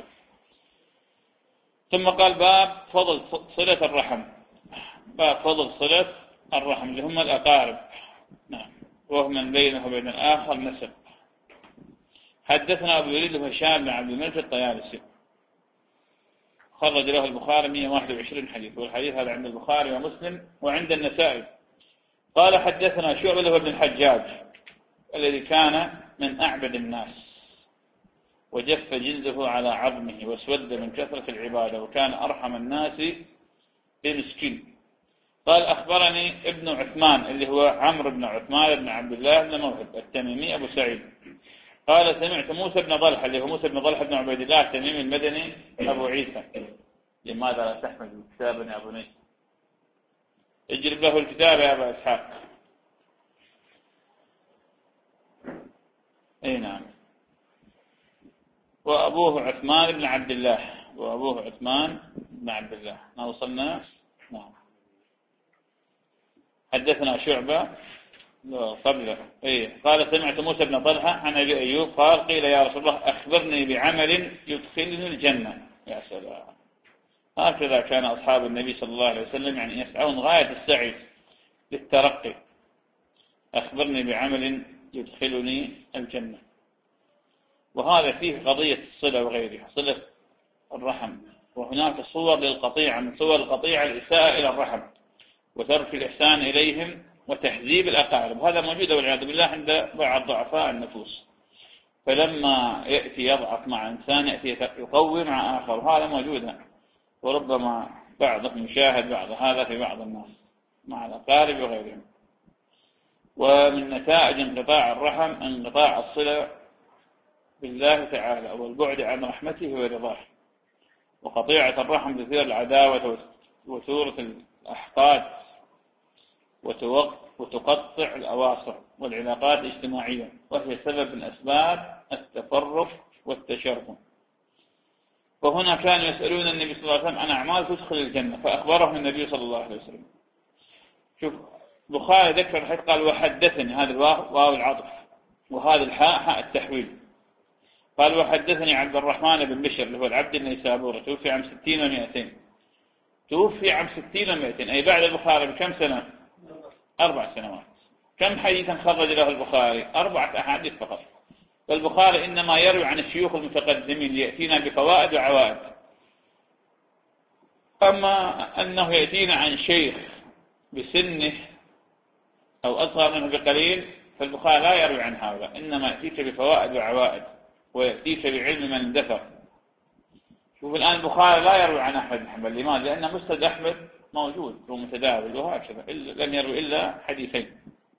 ثم قال باب فضل صلة الرحم، باب فضل صلة الرحم اللي هم الأقارب، نعم، وهم من بينه وبين الآخر نسب. حدثنا أبو الوليد هشام بن عبد الملك الطيالسي، خرج له البخاري مئة وواحد وعشرين حديث، والحديث هذا عند البخاري ومسلم وعند النسائي. قال حدثنا شعبة بن الحجاج الذي كان من أعبد الناس، وجف جلده على عظمه واسود من كثرة العبادة، وكان أرحم الناس بمسكين. قال أخبرني ابن عثمان اللي هو عمرو بن عثمان بن عبد الله بن موهب التميمي أبو سعيد، قال سمعت موسى بن طلحة اللي هو موسى بن طلحة بن عبيد الله التميمي المدني أبو عيسى. لماذا لا تحمل كتابا يا أبو نيس؟ اجرب له الكتاب يا أبا إسحاق. اي نعم. وأبوه عثمان بن عبد الله، وأبوه عثمان بن عبد الله. ما وصلنا؟ نعم. حدثنا شعبة قبله إيه. قال سمعت موسى بن طلحة عن أبي أيوب قال قيل يا رسول الله أخبرني بعمل يدخلني الجنة. يا سلام، هكذا كان أصحاب النبي صلى الله عليه وسلم، يعني يسعون غاية السعي للترقي. أخبرني بعمل يدخلني الجنة. وهذا فيه قضية الصلة وغيرها، صلة الرحم. وهناك صور للقطيعة، من صور القطيعة الإساءة إلى الرحم وترك الإحسان إليهم وتحذيب الأقارب. هذا موجود والعياذ بالله عند بعض ضعفاء النفوس، فلما يأتي يضعف مع إنسان يأتي يقوي مع آخر، وهذا موجود، وربما بعضهم يشاهد بعض هذا في بعض الناس مع الأقارب وغيرهم. ومن نتائج انقطاع الرحم انقطاع الصلة بالله تعالى والبعد عن رحمته ورضاه. وقطيعة الرحم تثير العداوة وثورة الأحقاد وتقطع الأواصر والعلاقات الاجتماعية، وهي سبب من أسباب التفرق والتشرذم. وهنا كانوا يسألون النبي صلى الله عليه وسلم عن أعمال تدخل الجنة، فأخبرهم النبي صلى الله عليه وسلم. شوف بخاري ذكر الحديث قال وحدثني، هذا الواو واو العطف، وهذا الحاء حاء التحويل. قال وحدثني عبد الرحمن بن بشر اللي هو العبد النيسابوري، توفي عام ستين ومائتين، توفي عام ستين ومائتين، أي بعد البخاري بكم سنة؟ أربع سنوات. كم حديثا خرج له البخاري؟ أربعة أحاديث فقط. والبخاري إنما يروي عن الشيوخ المتقدمين ليأتينا بفوائد وعوائد. أما أنه يأتينا عن شيخ بسنه أو أصغر منه بقليل، فالبخاري لا يروي عن هذا، إنما يأتيك بفوائد وعوائد ويأتيك بعلم من اندثر. شوف الآن البخاري لا يروي عن أحمد بن حنبل، لماذا؟ لأن مسند أحمد موجود ومتداول وهكذا، لم يروي إلا حديثين.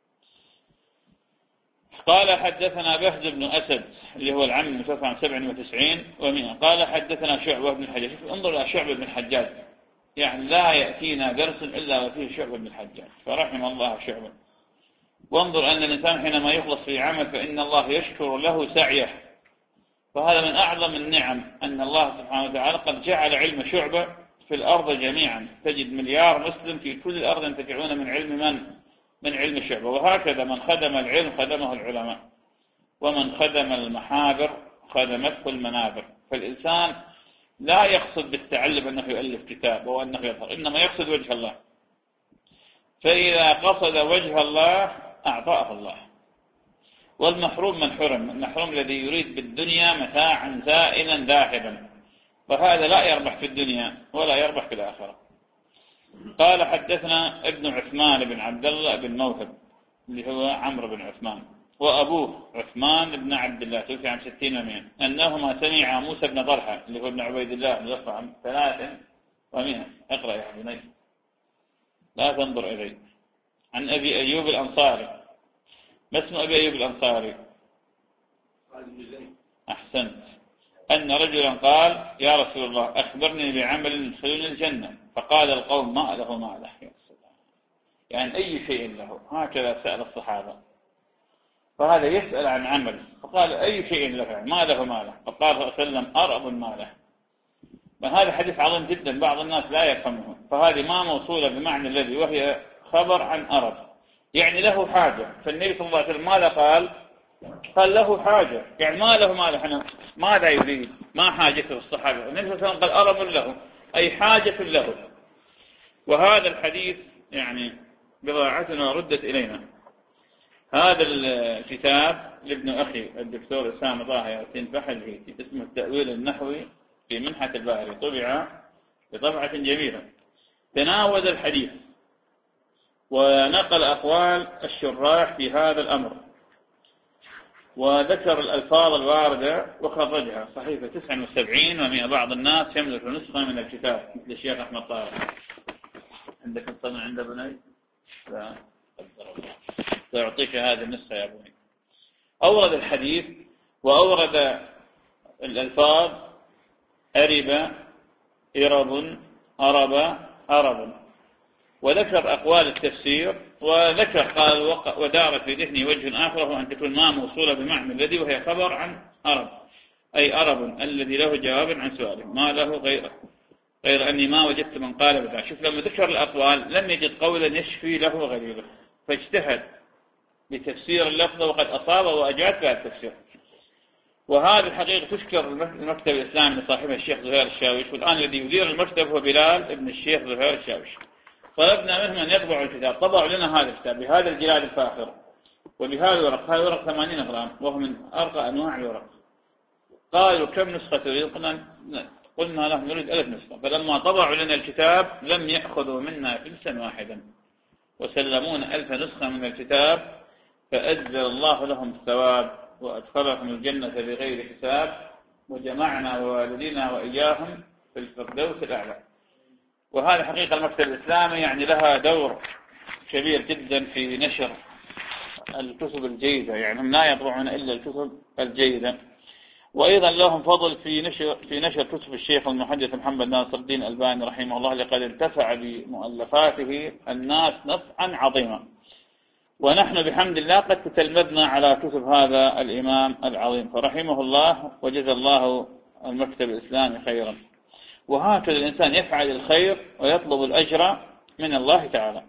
قال حدثنا بهز بن أسد اللي هو العم المتوفى عن سبع وتسعين ومئة. قال حدثنا شعبة بن الحجاج. انظر إلى شعبة بن الحجاج، يعني لا يأتينا درس إلا وفيه شعبة بن الحجاج، فرحم الله شعبة. وانظر أن الإنسان حينما يخلص في عمل فإن الله يشكر له سعيه، فهذا من أعظم النعم أن الله سبحانه وتعالى قد جعل علم شعبة في الأرض جميعا. تجد مليار مسلم في كل الأرض ينتفعون من علم من؟ من علم شعبة. وهكذا من خدم العلم خدمه العلماء، ومن خدم المحابر خدمته المنابر. فالإنسان لا يقصد بالتعلم أنه يؤلف كتاب وأنه يظهر، إنما يقصد وجه الله. فإذا قصد وجه الله أعطاه الله. والمحروم من حرم، المحروم الذي يريد بالدنيا متاعا زائلا ذاهبا، فهذا لا يربح في الدنيا ولا يربح في الآخرة. قال حدثنا ابن عثمان بن عبد الله بن موهب اللي هو عمرو بن عثمان، وأبوه عثمان بن عبد الله توفي عام ستين ومئة، أنهما سمع موسى بن طلحة اللي هو ابن عبيد الله توفي عام ثلاث ومئة. اقرأ يا بني لا تنظر إلي. عن أبي أيوب الأنصاري. ما اسم أبي أيوب الأنصاري؟ أحسنت. أن رجلا قال يا رسول الله أخبرني بعمل يدخلني الجنة، فقال القوم ما له ما له، يعني أي شيء له. هكذا سأل الصحابة. فهذا يسأل عن عمل، فقال أي شيء له؟ ما له ما له. فقال صلى الله عليه وسلم أرأب ما له. فهذا حديث عظيم جدا، بعض الناس لا يفهمه. فهذه ما موصولة بمعنى الذي، وهي خبر عن أرب، يعني له حاجة. فالنبي صلى الله عليه وسلم ماذا قال؟ قال له حاجة، يعني ما له ما له، ماذا يريد؟ ما حاجته الصحابة. النبي صلى الله عليه وسلم قال أرب له، أي حاجة له. وهذا الحديث يعني بضاعتنا ردت إلينا. هذا الكتاب لابن أخي الدكتور أسامة طه ياسين فحل، اسمه التأويل النحوي في منحة الباري، طبع بطبعة جميلة، تناول الحديث ونقل أقوال الشراح في هذا الأمر، وذكر الألفاظ الواردة وخرجها. صحيفة تسعة وسبعين ومئة. بعض الناس يملك نسخة من الكتاب مثل الشيخ أحمد طارق. عندك الصنع عند بني؟ لا، سأعطيك هذه النسخة يا بني. أورد الحديث وأورد الألفاظ: أرب، إرب، أرب، أرب، وذكر أقوال التفسير، وذكر قال ودار في ذهني وجه آخر، هو أن تكون ما موصولة بمعنى الذي، وهي خبر عن أرب، أي أرب الذي له جواب عن سؤاله، ما له غيره، غير أني ما وجدت من قال بذا. شوف لما ذكر الأقوال لم يجد قولا يشفي له غريبه، فاجتهد بتفسير اللفظ وقد أصاب وأجاد بها التفسير. وهذه الحقيقة تشكر المكتب الإسلامي لصاحبه الشيخ زهير الشاويش، والآن الذي يدير المكتب هو بلال ابن الشيخ زهير الشاويش. طلبنا منهم أن يطبعوا الكتاب، طبعوا لنا هذا الكتاب بهذا الجلاد الفاخر وبهذا الورق. هذا الورق ثمانين غرام وهو من أرقى أنواع الورق. قالوا كم نسخة تريد؟ قلنا قلنا لهم نريد ألف نسخة. فلما طبعوا لنا الكتاب لم يأخذوا منا فلسا واحدا، وسلمونا ألف نسخة من الكتاب، فأجزل الله لهم الثواب وأدخلهم الجنة بغير حساب، وجمعنا ووالدينا وإياهم في الفردوس الأعلى. وهذا حقيقة المكتب الإسلامي يعني لها دور كبير جدا في نشر الكتب الجيدة، يعني هم لا يطبعون إلا الكتب الجيدة. وأيضا لهم فضل في نشر في نشر كتب الشيخ المحدث محمد ناصر الدين الألباني رحمه الله، لقد انتفع بمؤلفاته الناس نفعا عظيما. ونحن بحمد الله قد تتلمذنا على كتب هذا الإمام العظيم، فرحمه الله وجزى الله المكتب الإسلامي خيرا. وهكذا الإنسان يفعل الخير ويطلب الأجر من الله تعالى.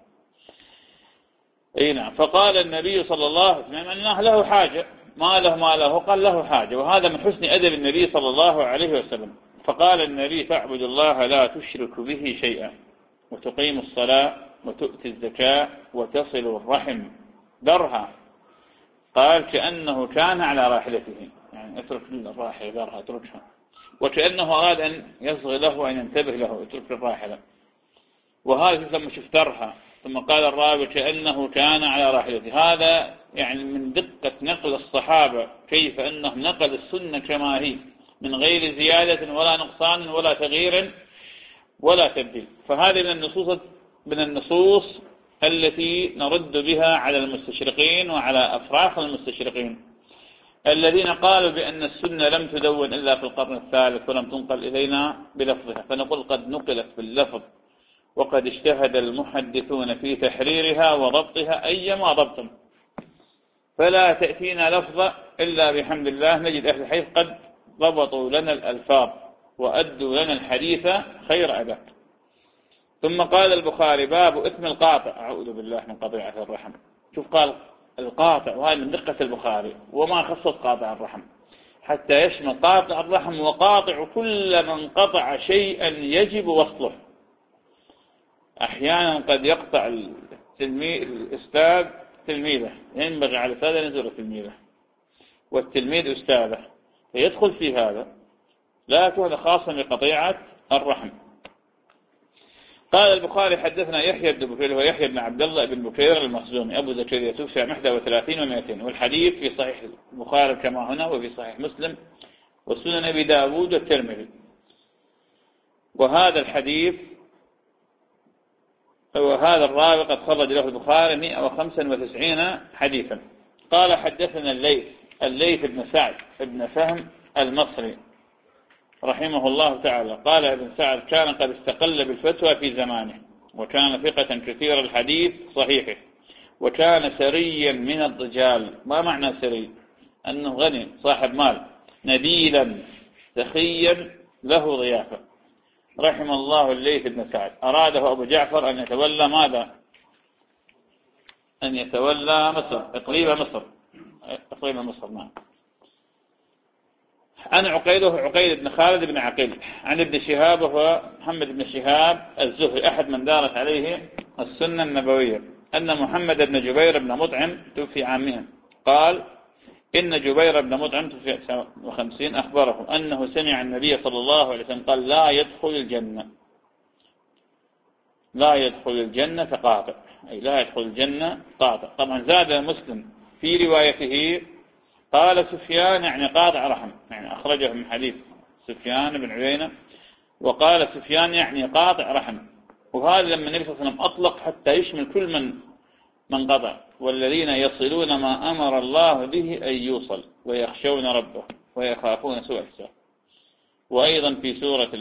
أي نعم. فقال النبي صلى الله عليه وسلم أنه له حاجة، ما له ما له، قال له حاجة، وهذا من حسن أدب النبي صلى الله عليه وسلم. فقال النبي: فاعبد الله لا تشرك به شيئا، وتقيم الصلاة، وتؤتي الزكاة، وتصل الرحم، درها. قال كأنه كان على راحلته، يعني اترك الراحلة درها، اتركها. وكأنه أراد أن يصغي له، أن ينتبه له، اترك الراحلة. وهذا لما شفت درها، ثم قال الراوي كأنه كان على راحلته. هذا يعني من دقة نقل الصحابة، كيف أنهم نقل السنة كما هي من غير زيادة ولا نقصان ولا تغيير ولا تبديل. فهذه من النصوص من النصوص التي نرد بها على المستشرقين وعلى أفراخ المستشرقين الذين قالوا بأن السنة لم تدون إلا في القرن الثالث ولم تنقل إلينا بلفظها. فنقول قد نقلت باللفظ، وقد اجتهد المحدثون في تحريرها وضبطها أيما ضبط، فلا تأتينا لفظة إلا بحمد الله نجد أهل الحديث قد ضبطوا لنا الألفاظ وأدوا لنا الحديث خير أداء. ثم قال البخاري: باب إثم القاطع. أعوذ بالله من قطيعة الرحم. شوف قال القاطع، وهذا من دقة البخاري، وما خصص قاطع الرحم حتى يشمل قاطع الرحم وقاطع كل من قطع شيئا يجب وصله. أحيانا قد يقطع التلميذ الأستاذ تلميذه، ينبغي على الأستاذ أن يزور تلميذه، والتلميذ أستاذه، فيدخل في هذا، لا هذا خاصا بقطيعة الرحم. قال البخاري: حدثنا يحيى بن بكير، هو يحيى بن عبد الله بن بكير المخزومي أبو زكريا، توفي عام واحد وثلاثين ومئتين، والحديث في صحيح البخاري كما هنا، وفي صحيح مسلم وسنن أبي داود والترمذي. وهذا الحديث وهذا الراوي قد خرج له البخاري مئة وخمسة وتسعين حديثا. قال: حدثنا الليث الليث بن سعد بن فهم المصري رحمه الله تعالى. قال ابن سعد: كان قد استقل بالفتوى في زمانه، وكان ثقة كثير الحديث صحيحه، وكان سريا من الرجال. ما معنى سري؟ أنه غني صاحب مال، نبيلا سخيا له ضيافة. رحم الله الليث بن سعد. أراده أبو جعفر أن يتولى ماذا؟ أن يتولى مصر، إقليم مصر، إقليم مصر. نعم. عن عقيله عقيل بن خالد بن عقيل عن ابن شهاب، وهو محمد بن شهاب الزهري أحد من دارت عليه السنة النبوية، أن محمد بن جبير بن مطعم توفي عامهم. قال إن جبير بن مطعم توفي تسعة وخمسين أخبره أنه سمع النبي صلى الله عليه وسلم قال لا يدخل الجنة، لا يدخل الجنة قاطع، أي لا يدخل الجنة قاطع. طبعا زاد مسلم في روايته قال سفيان يعني قاطع رحم، يعني أخرجه من حديث سفيان بن عيينة، وقال سفيان يعني قاطع رحم. وهذا لما النبي صلى الله عليه وسلم أطلق حتى يشمل كل من من قطع، والذين يصلون ما أمر الله به أن يوصل ويخشون ربه ويخافون سوء الحساب. وأيضا في سورة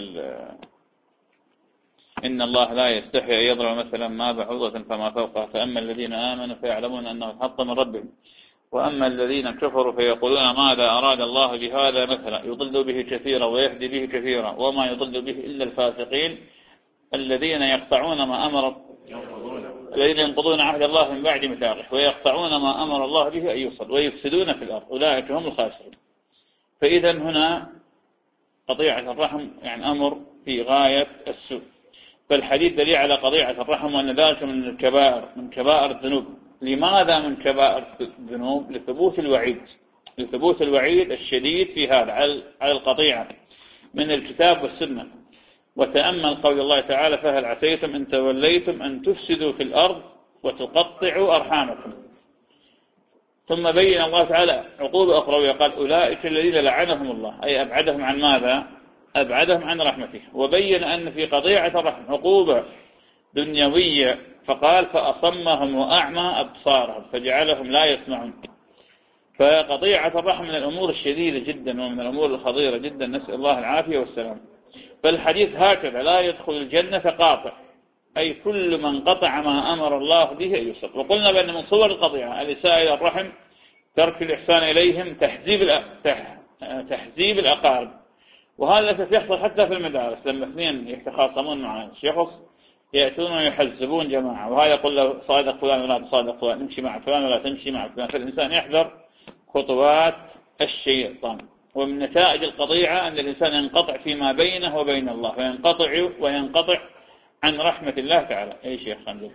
إن الله لا يستحي أن يضرب مثلا ما بعوضة فما فوقها فأما الذين آمنوا فيعلمون أنه الحق من ربهم وأما الذين كفروا فيقولون ماذا أراد الله بهذا مثلا يضل به كثيرا ويهدي به كثيرا وما يضل به إلا الفاسقين الذين يقطعون ما أمر الذين ينقضون عهد الله من بعد ميثاقه ويقطعون ما أمر الله به أن يوصل ويفسدون في الأرض أولئك هم الخاسرون. فإذا هنا قطيعة الرحم يعني أمر في غاية السوء. فالحديث دليل على قطيعة الرحم وأن ذلك من الكبائر من كبائر الذنوب. لماذا من كبائر الذنوب؟ لثبوت الوعيد لثبوت الوعيد الشديد في هذا على القطيعة من الكتاب والسنة. وتأمل قول الله تعالى فهل عسيتم إن توليتم أن تفسدوا في الأرض وتقطعوا أرحامكم. ثم بين الله تعالى عقوبة أخرى قال أولئك الذين لعنهم الله، أي أبعدهم عن ماذا؟ أبعدهم عن رحمته. وبين أن في قطيعة الرحم عقوبة دنيوية فقال فأصمهم وأعمى أبصارهم فجعلهم لا يسمعون. فقطيعة الرحم من الأمور الشديدة جدا ومن الأمور الخطيرة جدا، نسأل الله العافية والسلام. فالحديث هكذا لا يدخل الجنة قاطع، أي كل من قطع ما أمر الله به أن يوصل. وقلنا بأن من صور القطيعة الإساءة إلى الرحم، ترك الإحسان إليهم، تحزيب تحزيب الأقارب. وهذا للأسف يحصل حتى في المدارس لما اثنين يتخاصمون مع شخص يأتون ويحزبون جماعة، وهذا يقول له صادق فلان ولا تصادق فلان، نمشي مع فلان ولا تمشي مع فلان. فالإنسان يحذر خطوات الشيطان. ومن نتائج القطيعة أن الإنسان ينقطع فيما بينه وبين الله وينقطع وينقطع عن رحمة الله تعالى. أي شيخ خالد؟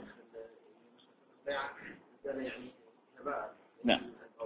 نعم.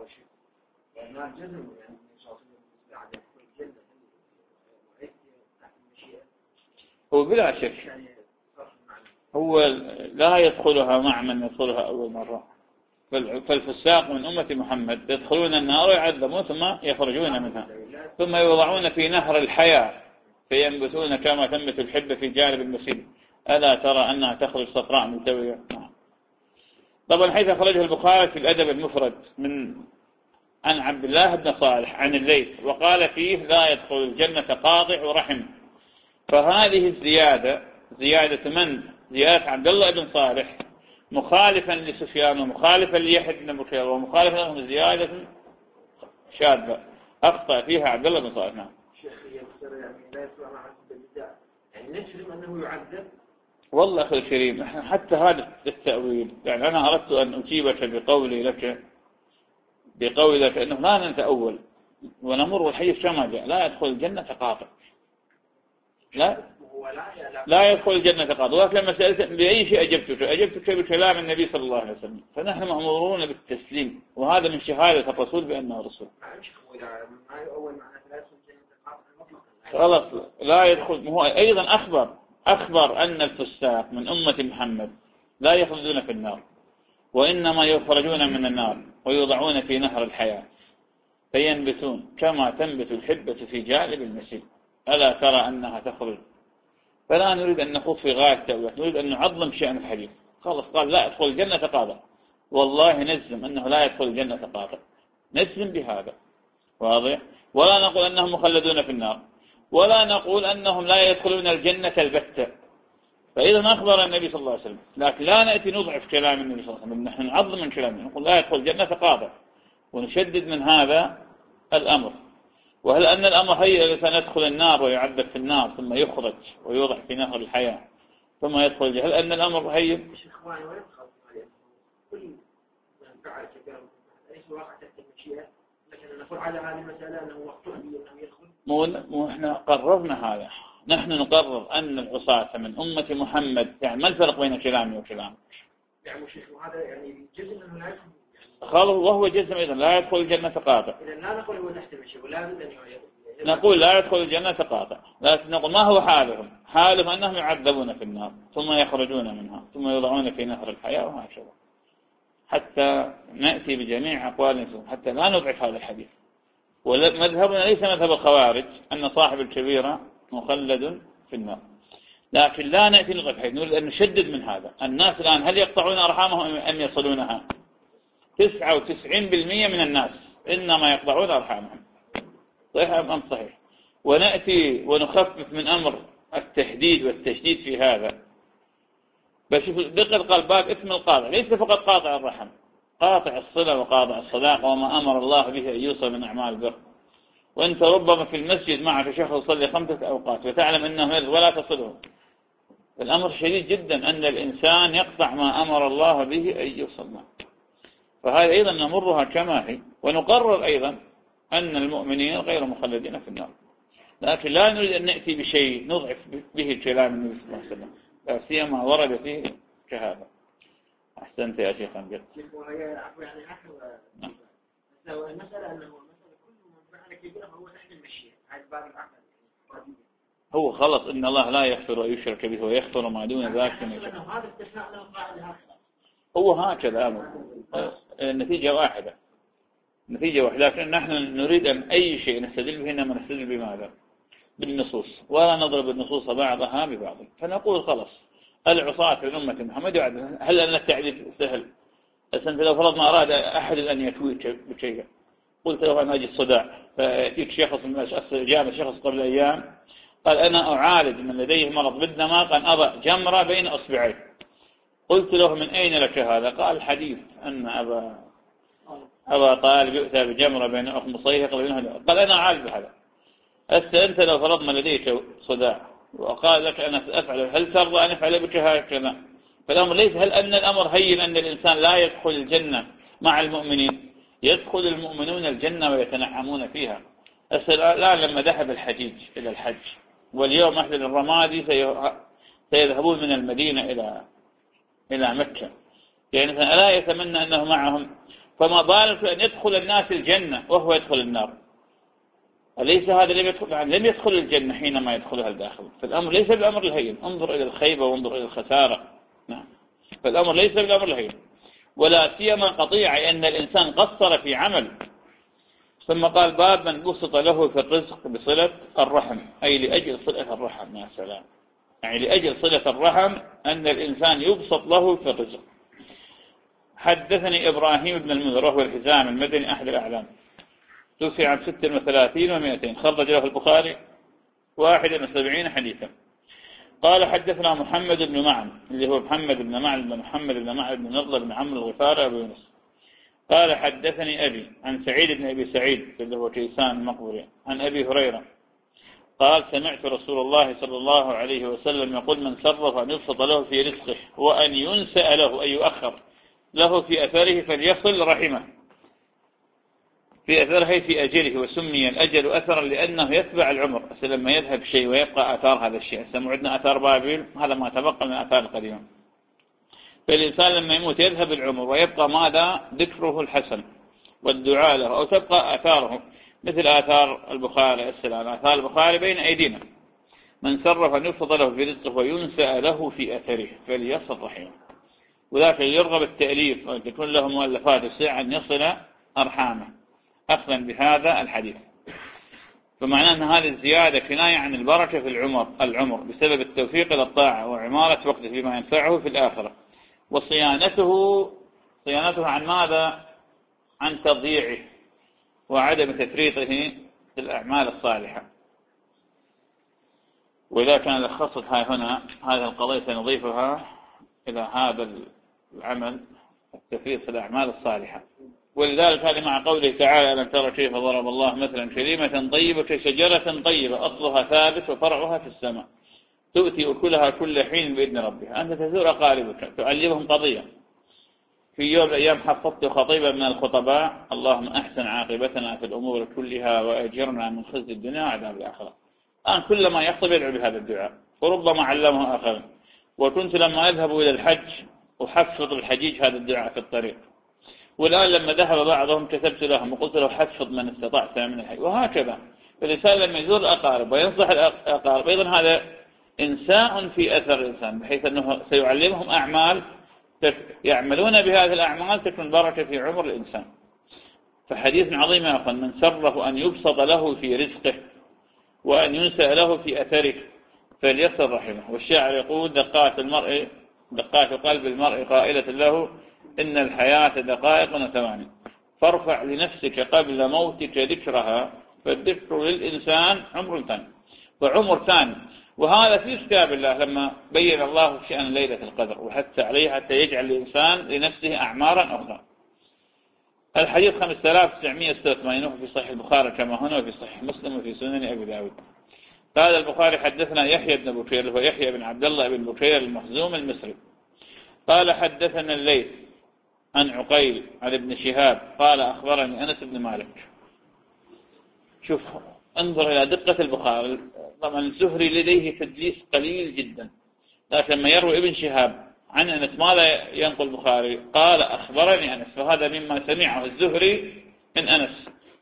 هو بلا شك هو لا يدخلها مع من يدخلها أول مرة. فالفساق من أمة محمد يدخلون النار ويعذبون ثم يخرجون منها ثم يوضعون في نهر الحياة فينبتون كما تنبت الحبة في جانب المسيل. ألا ترى أنها تخرج صفراء ملتوية؟ طبعا حيث أخرجه البخاري في الأدب المفرد من عن عبد الله بن صالح عن الليث وقال فيه لا يدخل الجنة قاطع ورحم. فهذه الزيادة زيادة من؟ زيادة عبد الله بن صالح مخالفا لسفيان ومخالفا ليحيى بن بكير ومخالفا لهم زيادة شاذة أخطأ فيها عبد الله بن صالح. نعم. شيخ يفسر يعني لا يسمع مع البدع يعني نفهم أنه يعذب. والله أخي الكريم حتى هذا التأويل يعني أنا أردت أن أجيبك بقولي لك بقولي لك أنه لا نتأول ونمر الحديث كما جاء لا يدخل الجنة قاطع. لا لا يدخل الجنة قاطع. ولكن لما سألت بأي شيء أجبتك أجبتك بكلام النبي صلى الله عليه وسلم. فنحن مأمورون بالتسليم وهذا من شهادة الرسول بأنه رسول. خلاص لا يدخل. هو أيضا أخبر أخبر أن الفساق من أمة محمد لا يخلدون في النار وإنما يخرجون من النار ويوضعون في نهر الحياة فينبتون كما تنبت الحبة في جانب المسيل. ألا ترى أنها تخرج؟ فلا نريد أن نخوض في غاية التأويل، نريد أن نعظم شأن الحديث. خلص قال لا يدخل الجنة قاطع، والله نجزم أنه لا يدخل الجنة قاطع، نجزم بهذا واضح. ولا نقول أنهم مخلدون في النار ولا نقول أنهم لا يدخلون الجنة البتة. فإذا أخبر النبي صلى الله عليه وسلم، لكن لا نأتي نضعف كلام النبي صلى الله عليه وسلم، نحن نعظم من كلامه، نقول لا يدخل الجنة قاطع، ونشدد من هذا الأمر. وهل أن الأمر هي الإنسان يدخل النار ويعذب في النار ثم يخرج ويوضع في نهر الحياة ثم يدخل الجنة؟ هل أن الأمر هي كل من فعل كبيرا ليس واقع تحت المشيئة، لكن نقول على هذه المسألة أنه مقطوع به أنه يدخل. مو مو إحنا قررنا هذا، نحن نقرر أن العصاة من أمة محمد، يعني ما الفرق بين كلامي وكلامه؟ يعني شيخ وهذا يعني جزء منه لا يدخل خالص، وهو جزء أيضا لا يدخل الجنة قاطع. إذا لا نقول هو تحت المشيئة ولا بد أن نقول لا يدخل الجنة قاطع، لكن نقول ما هو حالهم؟ حالهم أنهم يعذبون في النار ثم يخرجون منها ثم يوضعون في نهر الحياة وهكذا، حتى نأتي بجميع أقوال حتى لا نضعف هذا الحديث. ومذهبنا ليس مذهب الخوارج أن صاحب الكبيرة مخلد في النار، لكن لا نأتي نضعف حديث، نريد أن نشدد من هذا. الناس الآن هل يقطعون أرحامهم أم يصلونها؟ تسعة وتسعين بالمئة من الناس إنما يقطعون أرحامهم، صحيح أم صحيح؟ ونأتي ونخفف من أمر التحديد والتشديد في هذا. بشوف دقل قال باب اسم القاطع ليس فقط قاطع الرحم، قاطع الصلة وقاطع الصداقة وما أمر الله به أن يوصل من أعمال البر. وأنت ربما في المسجد معك شيخ يصلي خمسة أوقات وتعلم أنه ولا تصله. الأمر شديد جدا أن الإنسان يقطع ما أمر الله به أن يوصل معه. فهذا أيضا نمرها كما هي، ونقرر أيضا أن المؤمنين غير مخلدين في النار، لكن لا نريد أن نأتي بشيء نضعف به كلام النبي صلى الله عليه وسلم، لا سيما ورد فيه كهذا. أحسنت يا شيخ أنجل. نعم. المسألة أنه مثلا كل من فعل كبيرة هو تحت المشيئة، هذا باب العقل. هو خلص إن الله لا يغفر ويشرك به ويغفر ما دون ذلك من يشاء. هذا استثناء من القاعدة هكذا. هو هكذا أمر. النتيجة واحدة، نتيجة واحدة، لكن نحن نريد أن أي شيء نستدل به إنما نستدل بماذا؟ بالنصوص، ولا نضرب النصوص بعضها ببعض. فنقول خلص العصاة في الأمة محمد، هل أن التعريف سهل؟ أسنت لو فرضنا أراد أحد أن يتويك بشيء، قلت له أنا أجد صداع، فيأتيك شخص من الشخص جاء شخص قبل أيام قال أنا أعالج من لديه مرض بالدماغ أن أضع جمرة بين أصبعيه. قلت له من أين لك هذا؟ قال الحديث أن أبا أبا طالب يؤتى بجمرة بين أخمصيه قال أنا أعالج بهذا. أنت لو فرضنا لديك صداع وقال لك أنا سأفعل، هل ترضى أن أفعل بك هكذا؟ فالأمر ليس هل أن الأمر هين أن الإنسان لا يدخل الجنة مع المؤمنين؟ يدخل المؤمنون الجنة ويتنعمون فيها. الآن لما ذهب الحجيج إلى الحج، واليوم أهل الرمادي سيذهبون من المدينة إلى إلى مكة، يعني ألا يتمنى أنه معهم؟ فما بالك أن يدخل الناس الجنة وهو يدخل النار؟ أليس هذا لم يدخل؟ يعني لم يدخل الجنة حينما يدخلها الداخل. فالأمر ليس بالأمر الهين، انظر إلى الخيبة وانظر إلى الخسارة. نعم، فالأمر ليس بالأمر الهين، ولا سيما قطيعة أن الإنسان قصر في عمل. ثم قال باب من بسط له في الرزق بصلة الرحم، أي لأجل صلة الرحم. يا سلام، يعني لأجل صلة الرحم أن الإنسان يبسط له في الرزق. حدثني إبراهيم بن المنذر وهو الحزام المدني أحد الأعلام، توفي عام ست وثلاثين ومئتين، خرج له البخاري واحد وسبعين حديثا. قال حدثنا محمد بن معن اللي هو محمد بن معن بن محمد بن معن بن نضر بن عمرو الغفاري أبو يونس. قال حدثني أبي عن سعيد بن أبي سعيد اللي هو كيسان المقبري عن أبي هريرة قال سمعت رسول الله صلى الله عليه وسلم يقول من صرف أن يبسط له في رزقه وأن ينسأ له أن يؤخر له في أثره فليصل رحمه في أثره في أجله. وسمي الأجل أثرا لأنه يتبع العمر، لما يذهب شيء ويبقى أثار هذا الشيء. سمعنا أثار بابل، هذا ما تبقى من أثار القديمة. فالإنسان لما يموت يذهب العمر ويبقى ماذا؟ ذكره الحسن والدعاء له، أو تبقى أثاره مثل آثار البخاري. السلام، آثار البخاري بين أيدينا. من صرف أن يفض له في رزقه وينسأ له في أثره فليصل رحمه. وذاك يرغب التأليف وأن تكون له مؤلفات الساعة أن يصل أرحامه أخذا بهذا الحديث. فمعناه أن هذه الزيادة كناية عن البركة في العمر العمر بسبب التوفيق إلى الطاعة وعمارة وقته بما ينفعه في الآخرة، وصيانته صيانته عن ماذا؟ عن تضييعه وعدم تفريطه في الأعمال الصالحة. وإذا كان لخصت هاي هنا هذه القضية سنضيفها إلى هذا العمل التفريط في الأعمال الصالحة. ولذلك هذه مع قوله تعالى ألم ترى كيف ضرب الله مثلا كلمة طيبة كشجرة طيبة أصلها ثابت وفرعها في السماء تؤتي أكلها كل حين بإذن ربها. أنت تزور أقاربك تعلمهم قضية. في يوم الأيام حفظت خطيبا من الخطباء اللهم أحسن عاقبتنا في الأمور كلها وأجرنا من خزي الدنيا وعذاب الآخرة. الآن كلما يخطب يدعو بهذا الدعاء وربما علمه آخر. وكنت لما أذهب إلى الحج أحفظ الحجيج هذا الدعاء في الطريق. والآن لما ذهب بعضهم كتبت لهم وقلت له حفظ من استطعت من الحج. وهكذا الإنسان لما يزور الأقارب وينصح الأقارب أيضا هذا إنساء في أثر الإنسان بحيث أنه سيعلمهم أعمال يعملون بهذه الأعمال تكون بركة في عمر الإنسان. فحديث عظيم يا أخوان من سره أن يبسط له في رزقه وأن ينسى له في أثره فليصل رحمه. والشاعر يقول دقات المرء دقات قلب المرء قائلة له إن الحياة دقائق وثواني فارفع لنفسك قبل موتك ذكرها فالذكر للإنسان عمر ثاني وعمر ثاني. وهذا في كتاب الله لما بين الله شأن ليلة القدر وحتى عليه حتى يجعل الإنسان لنفسه أعمارا أخرى. الحديث خمسة آلاف وتسعمائة وستة وثمانين في صحيح البخاري كما هنا وفي صحيح مسلم وفي سنن أبي داود. قال البخاري حدثنا يحيى بن بكير وهو يحيى بن عبد الله بن بكير المخزوم المصري قال حدثنا الليث عن عقيل عن ابن شهاب قال أخبرني أنس بن مالك. شوف انظر إلى دقة البخاري. طبعا الزهري لديه تدليس قليل جدا لكن لما يروي ابن شهاب عن أنس ماذا ينقل البخاري؟ قال أخبرني أنس. فهذا مما سمعه الزهري من أنس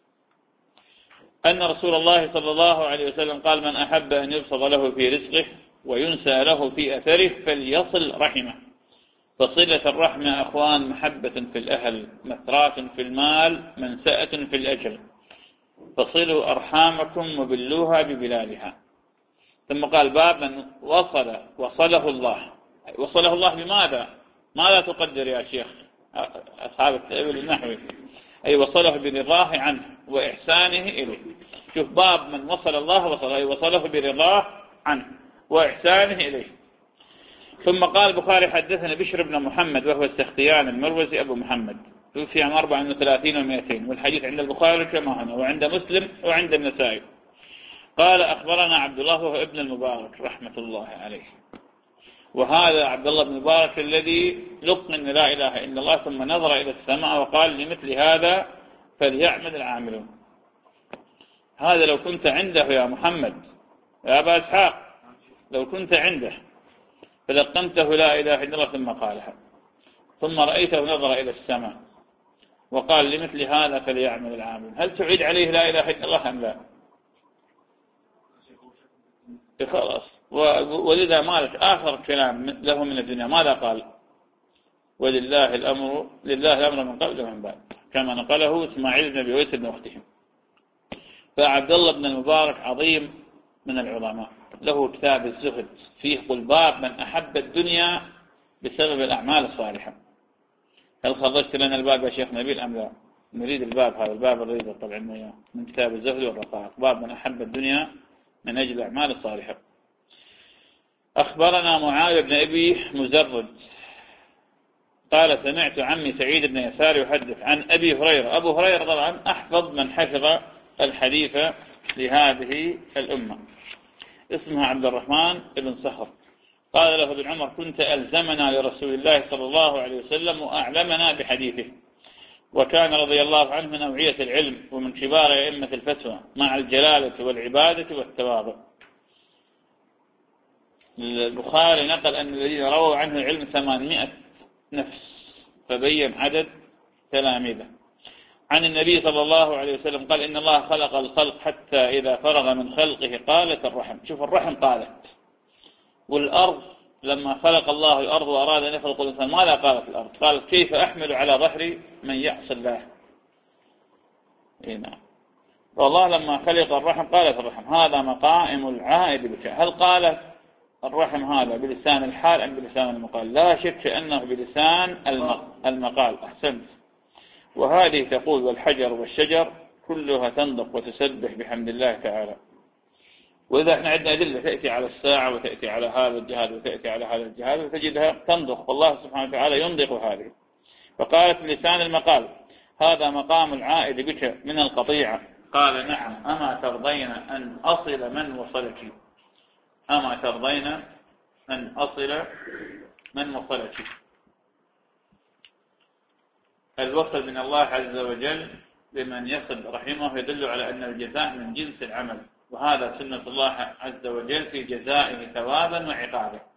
أن رسول الله صلى الله عليه وسلم قال من أحب أن يبسط له في رزقه وينسى له في أثره فليصل رحمه. فصلة الرحم يا أخوان محبة في الأهل مثرات في المال منسأة في الأجل فصلوا أرحامكم وبلوها ببلادها. ثم قال باب من وصل وصله الله. وصله الله بماذا؟ ماذا تقدر يا شيخ أصحاب التأويل النحوي؟ أي وصله برضاه عنه وإحسانه إليه. شوف باب من وصل الله وصله أي وصله برضاه عنه وإحسانه إليه. ثم قال البخاري حدثنا بشر بن محمد وهو السختيان المروزي أبو محمد توفي عام أربعة وثلاثين ومئتين والحديث عند البخاري كما هنا وعند مسلم وعند النسائي. قال أخبرنا عبد الله وهو ابن المبارك رحمة الله عليه. وهذا عبد الله بن المبارك الذي لقن لا إله إلا الله ثم نظر إلى السماء وقال لمثل هذا فليعمل العاملون. هذا لو كنت عنده يا محمد يا أبا إسحاق لو كنت عنده فلقنته لا إله إلا الله ثم قالها ثم رأيته نظر إلى السماء وقال لمثل هذا فليعمل العامل هل تعيد عليه لا إله إلا الله أم لا؟ خلاص. ولذا مالك آخر كلام له من الدنيا ماذا قال؟ ولله الأمر لله الأمر من قبل ومن بعد كما نقله إسماعيل بن أبي ويس بن أختهم. فعبد الله بن المبارك عظيم من العظماء له كتاب الزهد فيه قل باب من أحب الدنيا بسبب الأعمال الصالحة. هل خرجت لنا الباب يا شيخ نبيل أم لا؟ نريد الباب هذا الباب الرئيسي طبعا من كتاب الزهد والرقائق باب من أحب الدنيا من أجل الأعمال الصالحة. أخبرنا معاذ بن أبي مزرد قال سمعت عمي سعيد بن يسار يحدث عن أبي هريرة. أبو هريرة طبعا أحفظ من حفظ الحديث لهذه الأمة اسمها عبد الرحمن بن صخر. قال له ابن عمر كنت ألزمنا لرسول الله صلى الله عليه وسلم وأعلمنا بحديثه وكان رضي الله عنه من أوعية العلم ومن كبار أئمة الفتوى مع الجلالة والعبادة والتواضع. البخاري نقل أن الذين رووا عنه العلم ثمانمائة نفس فبين عدد تلاميذه. عن النبي صلى الله عليه وسلم قال إن الله خلق الخلق حتى إذا فرغ من خلقه قالت الرحم. شوف الرحم قالت. والأرض لما خلق الله الأرض وأراد أن يخلق الإنسان ماذا قالت الأرض؟ قالت كيف أحمل على ظهري من يعصي الله. إيه نعم. والله لما خلق الرحم قالت الرحم هذا مقائم العائد بك. هل قالت الرحم هذا بلسان الحال أم بلسان المقال؟ لا شك أنه بلسان المقال. أحسنت. وهذه تقول والحجر والشجر كلها تنطق وتسبح بحمد الله تعالى. وإذا احنا عندنا أدلة تأتي على الساعة وتأتي على هذا الجهاد وتأتي على هذا الجهاد وتجدها تنضخ، والله سبحانه وتعالى ينضخ هذه. فقالت لسان المقال: هذا مقام العائد بك من القطيعة. قال: نعم، أما ترضين أن أصل من وصلك، أما ترضين أن أصل من وصلك. الوصل من الله عز وجل لمن يصل رحمه يدل على أن الجزاء من جنس العمل، وهذا سنة الله عز وجل في جزائه ثوابا وعقابا.